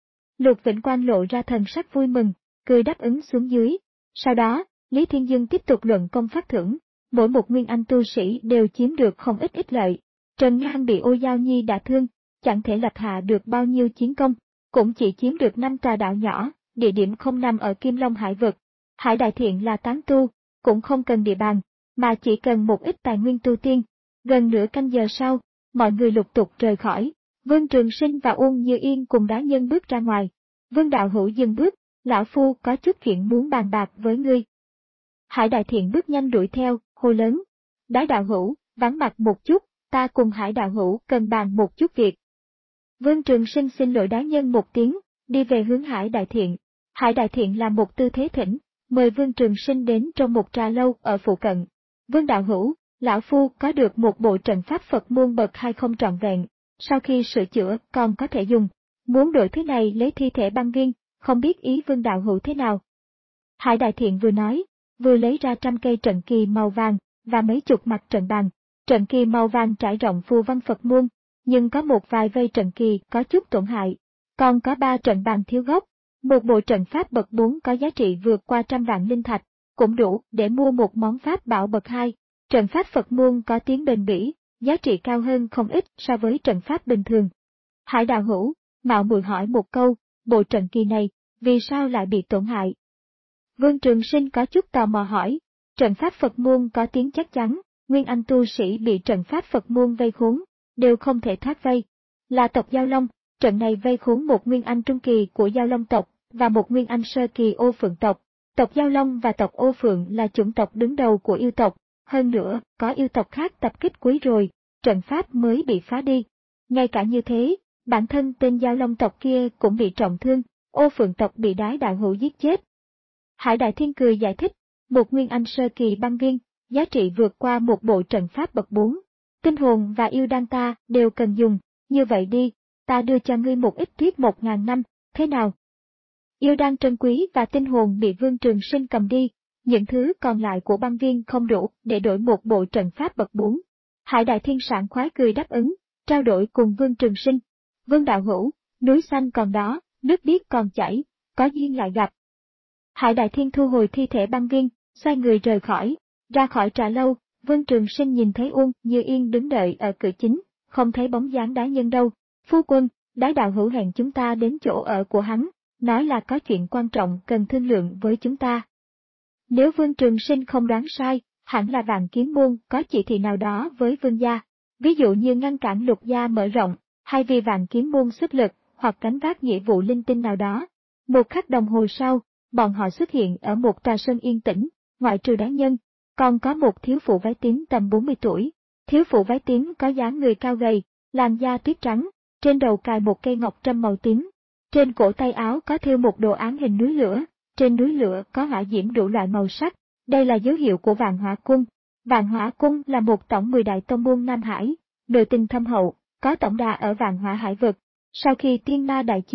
Lục Vĩnh Quang lộ ra thần sắc vui mừng, cười đáp ứng xuống dưới. Sau đó, Lý Thiên Dương tiếp tục luận công phát thưởng, mỗi một nguyên anh tu sĩ đều chiếm được không ít ích lợi. Trần Ngang bị Ô Giao Nhi đả thương, chẳng thể lập hạ được bao nhiêu chiến công, cũng chỉ chiếm được năm tòa đảo nhỏ, địa điểm không nằm ở Kim Long Hải vực. Hải Đại Thiện là tán tu, cũng không cần địa bàn, mà chỉ cần một ít tài nguyên tu tiên. Gần nửa canh giờ sau, mọi người lục tục rời khỏi, Vương Trường Sinh và Uông Như Yên cùng Đá Nhân bước ra ngoài. Vương đạo hữu dừng bước, lão phu có chút chuyện muốn bàn bạc với ngươi. Hải Đại Thiện bước nhanh đuổi theo, hô lớn. Đá đạo hữu, vắng mặt một chút, ta cùng Hải đạo hữu cần bàn một chút việc. Vương Trường Sinh xin lỗi Đá Nhân một tiếng, đi về hướng Hải Đại Thiện. Hải Đại Thiện là một tư thế thỉnh, mời Vương Trường Sinh đến trong một trà lâu ở phụ cận. Vương đạo hữu, lão phu có được một bộ trận pháp Phật môn bậc hai không trọn vẹn, sau khi sửa chữa còn có thể dùng. Muốn đổi thứ này lấy thi thể băng viên, không biết ý Vương đạo hữu thế nào. Hải Đại Thiện vừa nói, vừa lấy ra trăm cây trận kỳ màu vàng và mấy chục mặt trận bàn. Trận kỳ màu vàng trải rộng phù văn Phật môn, nhưng có một vài vây trận kỳ có chút tổn hại, còn có ba trận bàn thiếu gốc. Một bộ trận pháp bậc bốn có giá trị vượt qua trăm vạn linh thạch, cũng đủ để mua một món pháp bảo bậc hai. Trận pháp Phật môn có tiếng bền bỉ, giá trị cao hơn không ít so với trận pháp bình thường. Hải đạo hữu, mạo muội hỏi một câu, bộ trận kỳ này, vì sao lại bị tổn hại? Vương Trường Sinh có chút tò mò hỏi, trận pháp Phật môn có tiếng chắc chắn, nguyên anh tu sĩ bị trận pháp Phật môn vây khốn, đều không thể thoát vây. Là tộc Giao Long, trận này vây khốn một nguyên anh trung kỳ của Giao Long tộc và một nguyên anh sơ kỳ Ô Phượng tộc. Tộc Giao Long và tộc Ô Phượng là chủng tộc đứng đầu của yêu tộc, hơn nữa có yêu tộc khác tập kích quấy rồi, trận pháp mới bị phá đi. Ngay cả như thế, bản thân tên Giao Long tộc kia cũng bị trọng thương, Ô Phượng tộc bị Đái đạo hữu giết chết. Hải Đại Thiên cười giải thích, một nguyên anh sơ kỳ băng viên, giá trị vượt qua một bộ trận pháp bậc bốn. Tinh hồn và yêu đan ta đều cần dùng, như vậy đi, ta đưa cho ngươi một ít tuyết một ngàn năm, thế nào? Yêu đan trân quý và tinh hồn bị Vương Trường Sinh cầm đi, những thứ còn lại của băng viên không đủ để đổi một bộ trận pháp bậc bốn. Hải Đại Thiên sảng khoái cười đáp ứng, trao đổi cùng Vương Trường Sinh. Vương đạo hữu, núi xanh còn đó, nước biếc còn chảy, có duyên lại gặp. Hải Đại Thiên thu hồi thi thể băng viên, xoay người rời khỏi, ra khỏi trà lâu. Vương Trường Sinh nhìn thấy Uông Như Yên đứng đợi ở cửa chính, không thấy bóng dáng Đái Nhân đâu. Phu quân, Đái đạo hữu hẹn chúng ta đến chỗ ở của hắn, nói là có chuyện quan trọng cần thương lượng với chúng ta. Nếu Vương Trường Sinh không đoán sai, hẳn là Vạn Kiếm Môn có chỉ thị nào đó với Vương gia, ví dụ như ngăn cản Lục gia mở rộng, hay vì Vạn Kiếm Môn xuất lực, hoặc gánh vác nghĩa vụ linh tinh nào đó. Một khắc đồng hồ sau, bọn họ xuất hiện ở một tòa sân yên tĩnh, ngoại trừ Đái Nhân, còn có một thiếu phụ váy tím tầm bốn mươi tuổi. Thiếu phụ váy tím có dáng người cao gầy, làn da tuyết trắng, trên đầu cài một cây ngọc trâm màu tím. Trên cổ tay áo có thêu một đồ án hình núi lửa, trên núi lửa có hỏa diễm đủ loại màu sắc. Đây là dấu hiệu của Vạn Hỏa Cung. Vạn Hỏa Cung là một tổng mười đại tông môn Nam Hải, nội tình thâm hậu, có tổng đà ở Vạn Hỏa Hải vực. Sau khi Tiên Ma đại chiến,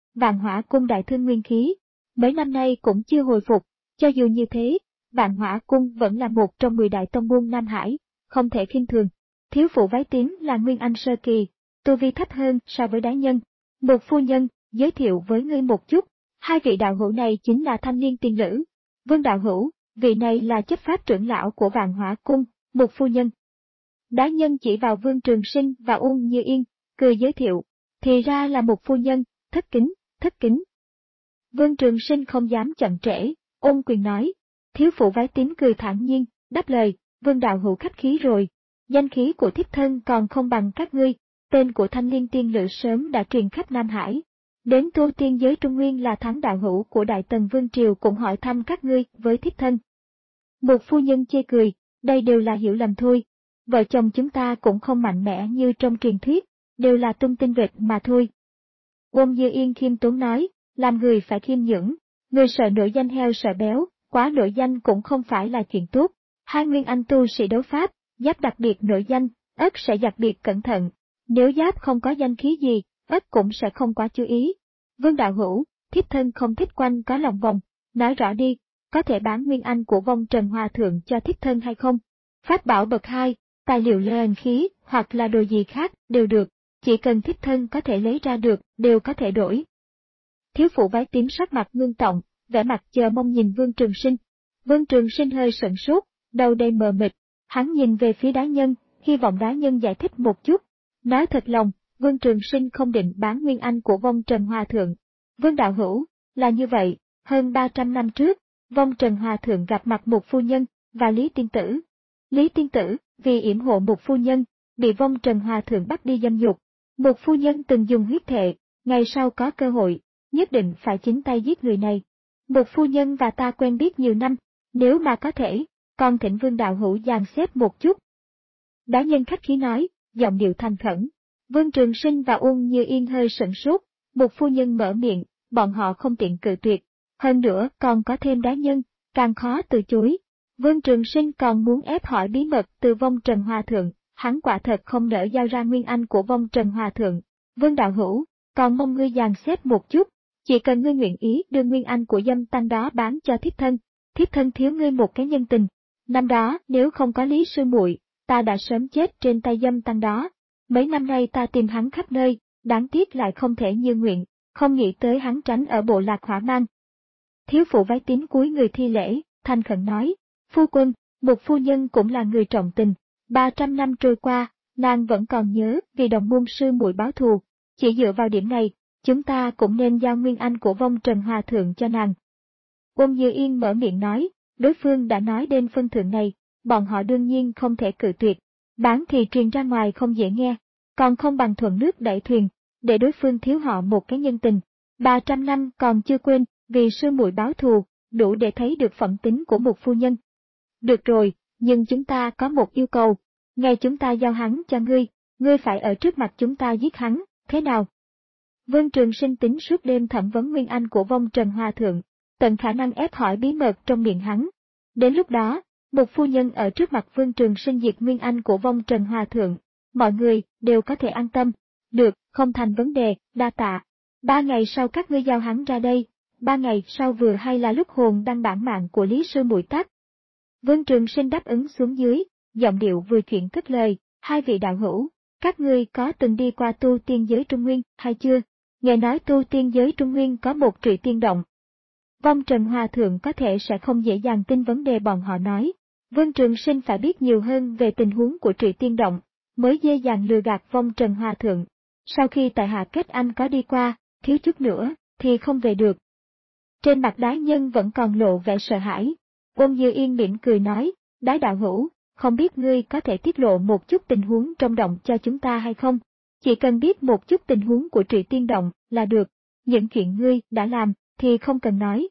Vạn Hỏa Cung đại thương nguyên khí, mấy năm nay cũng chưa hồi phục, cho dù như thế, Vạn Hỏa Cung vẫn là một trong mười đại tông môn Nam Hải, không thể khinh thường. Thiếu phụ váy tím là Nguyên Anh sơ kỳ, tu vi thấp hơn so với đái nhân. Một phu nhân, giới thiệu với ngươi một chút, hai vị đạo hữu này chính là thanh niên tiên lữ. Vương đạo hữu, vị này là chấp pháp trưởng lão của Vạn Hỏa Cung, một phu nhân. Đái nhân chỉ vào Vương Trường Sinh và Uông Như Yên, cười giới thiệu, thì ra là một phu nhân, thất kính, thất kính. Vương Trường Sinh không dám chậm trễ, ôn quyền nói, thiếu phụ váy tím cười thản nhiên, đáp lời, Vương đạo hữu khách khí rồi, danh khí của thiếp thân còn không bằng các ngươi, tên của thanh niên tiên lữ sớm đã truyền khắp Nam Hải. Đến tu tiên giới Trung Nguyên là thắng đạo hữu của Đại Tần Vương Triều cũng hỏi thăm các ngươi với thiếp thân. Một phu nhân chê cười, đây đều là hiểu lầm thôi. Vợ chồng chúng ta cũng không mạnh mẽ như trong truyền thuyết, đều là tung tin vịt mà thôi. Uông Như Yên khiêm tốn nói, làm người phải khiêm nhường, người sợ nổi danh heo sợ béo, quá nổi danh cũng không phải là chuyện tốt. Hai nguyên anh tu sĩ đấu pháp, giáp đặc biệt nổi danh, ất sẽ đặc biệt cẩn thận. Nếu giáp không có danh khí gì, ất cũng sẽ không quá chú ý. Vương đạo hữu, thiếp thân không thích quanh có lòng vòng, nói rõ đi, có thể bán nguyên anh của vong Trần Hòa Thượng cho thiếp thân hay không? Pháp bảo bậc hai, tài liệu lệnh khí, hoặc là đồ gì khác, đều được, chỉ cần thiếp thân có thể lấy ra được, đều có thể đổi. Thiếu phụ váy tím sắc mặt ngưng trọng, vẻ mặt chờ mong nhìn Vương Trường Sinh. Vương Trường Sinh hơi sửng sốt, đầu đầy mờ mịt, hắn nhìn về phía đái nhân, hy vọng đái nhân giải thích một chút. Nói thật lòng, Vương Trường Sinh không định bán nguyên anh của vong Trần Hòa Thượng. Vương đạo hữu, là như vậy, hơn ba trăm năm trước, vong Trần Hòa Thượng gặp mặt một phu nhân, và Lý Tiên Tử. Lý Tiên Tử, vì yểm hộ một phu nhân, bị vong Trần Hòa Thượng bắt đi dâm dục. Một phu nhân từng dùng huyết thệ, ngày sau có cơ hội, nhất định phải chính tay giết người này. Một phu nhân và ta quen biết nhiều năm, nếu mà có thể, con thỉnh Vương đạo hữu dàn xếp một chút. Đái nhân khách khí nói, giọng điệu thành khẩn. Vương Trường Sinh và Uông Như Yên hơi sửng sốt, một phu nhân mở miệng, bọn họ không tiện cự tuyệt. Hơn nữa còn có thêm đái nhân, càng khó từ chối. Vương Trường Sinh còn muốn ép hỏi bí mật từ vong Trần Hòa Thượng, hắn quả thật không nỡ giao ra nguyên anh của vong Trần Hòa Thượng. Vương đạo hữu, còn mong ngươi dàn xếp một chút, chỉ cần ngươi nguyện ý đưa nguyên anh của dâm tăng đó bán cho thiếp thân, thiếp thân thiếu ngươi một cái nhân tình. Năm đó nếu không có Lý sư muội, ta đã sớm chết trên tay dâm tăng đó. Mấy năm nay ta tìm hắn khắp nơi, đáng tiếc lại không thể như nguyện, không nghĩ tới hắn tránh ở bộ lạc Hỏa Mang. Thiếu phụ váy tím cúi người thi lễ, thành khẩn nói, phu quân, một phu nhân cũng là người trọng tình, ba trăm năm trôi qua, nàng vẫn còn nhớ vì đồng môn sư muội báo thù, chỉ dựa vào điểm này, chúng ta cũng nên giao nguyên anh của vong Trần Hòa Thượng cho nàng. Uông Như Yên mở miệng nói, đối phương đã nói đến phân thượng này, bọn họ đương nhiên không thể cự tuyệt, bán thì truyền ra ngoài không dễ nghe, còn không bằng thuận nước đẩy thuyền, để đối phương thiếu họ một cái nhân tình. Ba trăm năm còn chưa quên, vì sư muội báo thù, đủ để thấy được phẩm tính của một phu nhân. Được rồi, nhưng chúng ta có một yêu cầu, ngày chúng ta giao hắn cho ngươi, ngươi phải ở trước mặt chúng ta giết hắn, thế nào? Vương Trường Sinh tính suốt đêm thẩm vấn nguyên anh của vong Trần Hòa Thượng, tận khả năng ép hỏi bí mật trong miệng hắn. Đến lúc đó, một phu nhân ở trước mặt Vương Trường Sinh diệt nguyên anh của vong Trần Hòa Thượng, mọi người đều có thể an tâm. Được, không thành vấn đề, đa tạ. Ba ngày sau các ngươi giao hắn ra đây, ba ngày sau vừa hay là lúc hồn đăng bản mạng của Lý sư muội tắt. Vương Trường Sinh đáp ứng xuống dưới, giọng điệu vừa chuyện cất lời, hai vị đạo hữu, các ngươi có từng đi qua tu tiên giới Trung Nguyên hay chưa? Nghe nói tu tiên giới Trung Nguyên có một Trụy Tiên Động. Vong Trần Hòa Thượng có thể sẽ không dễ dàng tin vấn đề bọn họ nói. Vương Trường Sinh phải biết nhiều hơn về tình huống của Trụy Tiên Động, mới dễ dàng lừa gạt vong Trần Hòa Thượng. Sau khi tại hạ kết anh có đi qua, thiếu chút nữa, thì không về được. Trên mặt đái nhân vẫn còn lộ vẻ sợ hãi. Uông Như Yên mỉm cười nói, đái đạo hữu, không biết ngươi có thể tiết lộ một chút tình huống trong động cho chúng ta hay không? Chỉ cần biết một chút tình huống của Trụy Tiên Động là được, những chuyện ngươi đã làm thì không cần nói.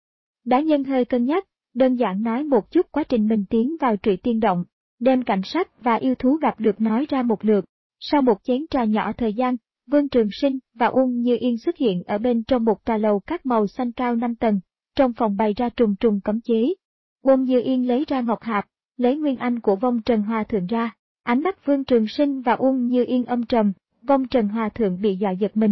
Đái nhân hơi cân nhắc, đơn giản nói một chút quá trình mình tiến vào Trụy Tiên Động, đem cảnh sát và yêu thú gặp được nói ra một lượt. Sau một chén trà nhỏ thời gian, Vương Trường Sinh và Uông Như Yên xuất hiện ở bên trong một tòa lầu các màu xanh cao năm tầng, trong phòng bày ra trùng trùng cấm chế. Uông Như Yên lấy ra ngọc hạp, lấy nguyên anh của vong Trần Hòa Thượng ra, ánh mắt Vương Trường Sinh và Uông Như Yên âm trầm, vong Trần Hòa Thượng bị dọa giật mình.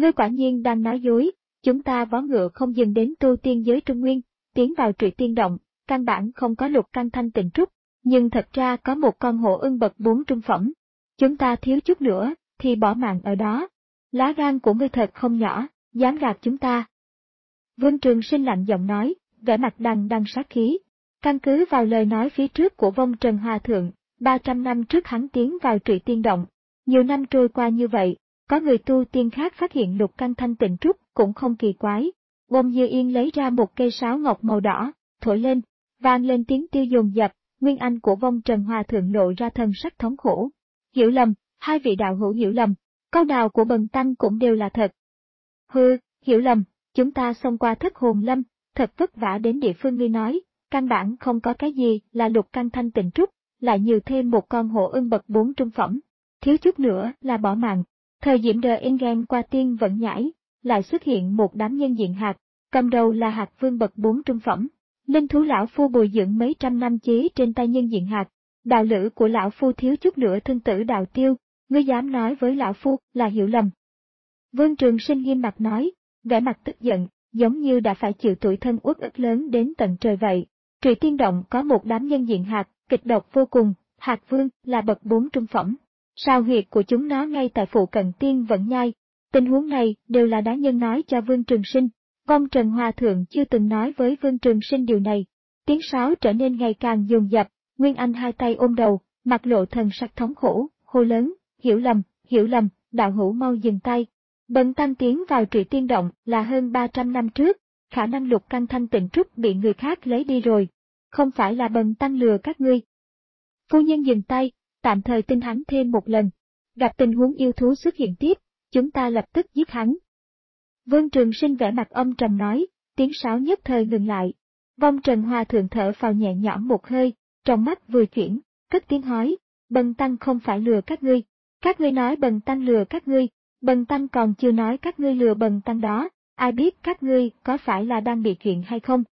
Ngươi quả nhiên đang nói dối, chúng ta vó ngựa không dừng đến tu tiên giới Trung Nguyên, tiến vào Trụy Tiên Động, căn bản không có lục căn thanh tịnh trúc, nhưng thật ra có một con hổ ưng bậc bốn trung phẩm. Chúng ta thiếu chút nữa, thì bỏ mạng ở đó. Lá gan của ngươi thật không nhỏ, dám gạt chúng ta. Vương Trường Sinh lạnh giọng nói, vẻ mặt đằng đằng sát khí. Căn cứ vào lời nói phía trước của Vong Trần Hòa Thượng, ba trăm năm trước hắn tiến vào Trụy Tiên Động. Nhiều năm trôi qua như vậy, có người tu tiên khác phát hiện lục căn thanh tịnh trúc cũng không kỳ quái. Bông Dư Yên lấy ra một cây sáo ngọc màu đỏ, thổi lên, vang lên tiếng tiêu dồn dập, nguyên anh của Vong Trần Hòa Thượng lộ ra thần sắc thống khổ. Hiểu lầm, hai vị đạo hữu hiểu lầm, câu nào của bần tăng cũng đều là thật. Hừ, hiểu lầm, chúng ta xông qua Thất Hồn Lâm, thật vất vả đến địa phương ngươi nói, căn bản không có cái gì là lục căn thanh tịnh trúc, lại nhiều thêm một con hổ ưng bậc bốn trung phẩm, thiếu chút nữa là bỏ mạng. Thời Diễm Đờ Ingen qua tiên vẫn nhảy, lại xuất hiện một đám nhân diện hạt, cầm đầu là hạt vương bậc bốn trung phẩm. Linh thú lão phu bồi dưỡng mấy trăm năm chí trên tay nhân diện hạt, đạo lữ của lão phu thiếu chút nữa thân tử đạo tiêu, ngươi dám nói với lão phu là hiểu lầm. Vương Trường Sinh nghiêm mặt nói, vẻ mặt tức giận, giống như đã phải chịu tủi thân uất ức lớn đến tận trời vậy. Trụy Tiên Động có một đám nhân diện hạt, kịch độc vô cùng, hạt vương là bậc bốn trung phẩm. Sao huyệt của chúng nó ngay tại phụ cận tiên vẫn nhai. Tình huống này đều là đá nhân nói cho Vương Trường Sinh. Vong Trần Hòa Thượng chưa từng nói với Vương Trường Sinh điều này. Tiếng sáo trở nên ngày càng dồn dập, Nguyên Anh hai tay ôm đầu, mặt lộ thần sắc thống khổ, hô lớn, hiểu lầm, hiểu lầm, đạo hữu mau dừng tay. Bần tăng tiến vào Trụy Tiên Động là hơn ba trăm năm trước, khả năng lục căn thanh tịnh trúc bị người khác lấy đi rồi. Không phải là bần tăng lừa các ngươi. Phu nhân dừng tay, tạm thời tin hắn thêm một lần. Gặp tình huống yêu thú xuất hiện tiếp, chúng ta lập tức giết hắn. Vương Trường Sinh vẻ mặt âm trầm nói, tiếng sáo nhất thời ngừng lại. Vong Trần Hòa Thượng thở phào nhẹ nhõm một hơi, trong mắt vừa chuyển, cất tiếng hỏi, bần tăng không phải lừa các ngươi. Các ngươi nói bần tăng lừa các ngươi, bần tăng còn chưa nói các ngươi lừa bần tăng đó, ai biết các ngươi có phải là đang bị chuyện hay không.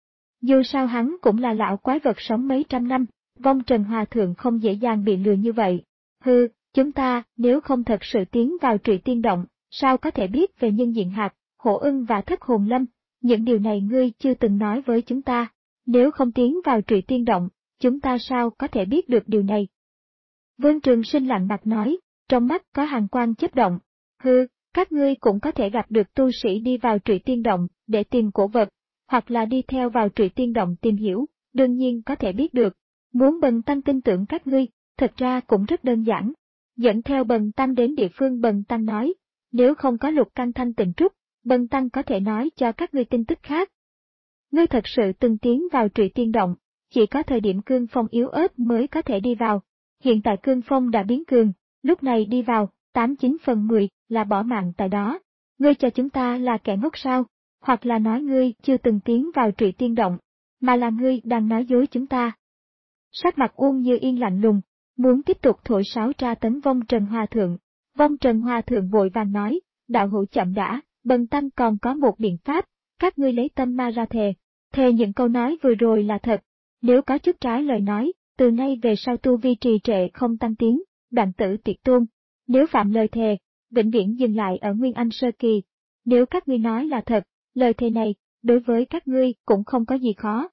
Dù sao hắn cũng là lão quái vật sống mấy trăm năm, Vong Trần Hòa Thượng không dễ dàng bị lừa như vậy. Hừ, chúng ta nếu không thật sự tiến vào Trụy Tiên Động, sao có thể biết về nhân diện hạt, hổ ưng và Thất Hồn Lâm, những điều này ngươi chưa từng nói với chúng ta. Nếu không tiến vào Trụy Tiên Động, chúng ta sao có thể biết được điều này? Vương Trường Sinh lạnh mặt nói, trong mắt có hàn quang chớp động. Hừ, các ngươi cũng có thể gặp được tu sĩ đi vào Trụy Tiên Động để tìm cổ vật, hoặc là đi theo vào Trụy Tiên Động tìm hiểu, đương nhiên có thể biết được. Muốn bần tăng tin tưởng các ngươi, thật ra cũng rất đơn giản. Dẫn theo bần tăng đến địa phương bần tăng nói, nếu không có lục căn thanh tịnh trúc, bần tăng có thể nói cho các ngươi tin tức khác. Ngươi thật sự từng tiến vào Trụy Tiên Động, chỉ có thời điểm cương phong yếu ớt mới có thể đi vào. Hiện tại cương phong đã biến cường, lúc này đi vào, tám chín phần mười là bỏ mạng tại đó. Ngươi cho chúng ta là kẻ ngốc sao, hoặc là nói ngươi chưa từng tiến vào Trụy Tiên Động, mà là ngươi đang nói dối chúng ta. Sắc mặt Uông Như Yên lạnh lùng, muốn tiếp tục thổi sáo tra tấn Vong Trần Hòa Thượng. Vong Trần Hòa Thượng vội vàng nói, đạo hữu chậm đã, bần tăng còn có một biện pháp, các ngươi lấy tâm ma ra thề, thề những câu nói vừa rồi là thật, nếu có chút trái lời nói, từ nay về sau tu vi trì trệ không tăng tiến, đoạn tử tuyệt tôn, nếu phạm lời thề, vĩnh viễn dừng lại ở Nguyên Anh sơ kỳ, nếu các ngươi nói là thật, lời thề này, đối với các ngươi cũng không có gì khó.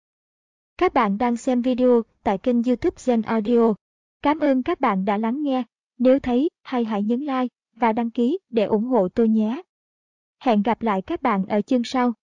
Các bạn đang xem video tại kênh YouTube Gen Audio. Cảm ơn các bạn đã lắng nghe. Nếu thấy hay hãy nhấn like và đăng ký để ủng hộ tôi nhé. Hẹn gặp lại các bạn ở chương sau.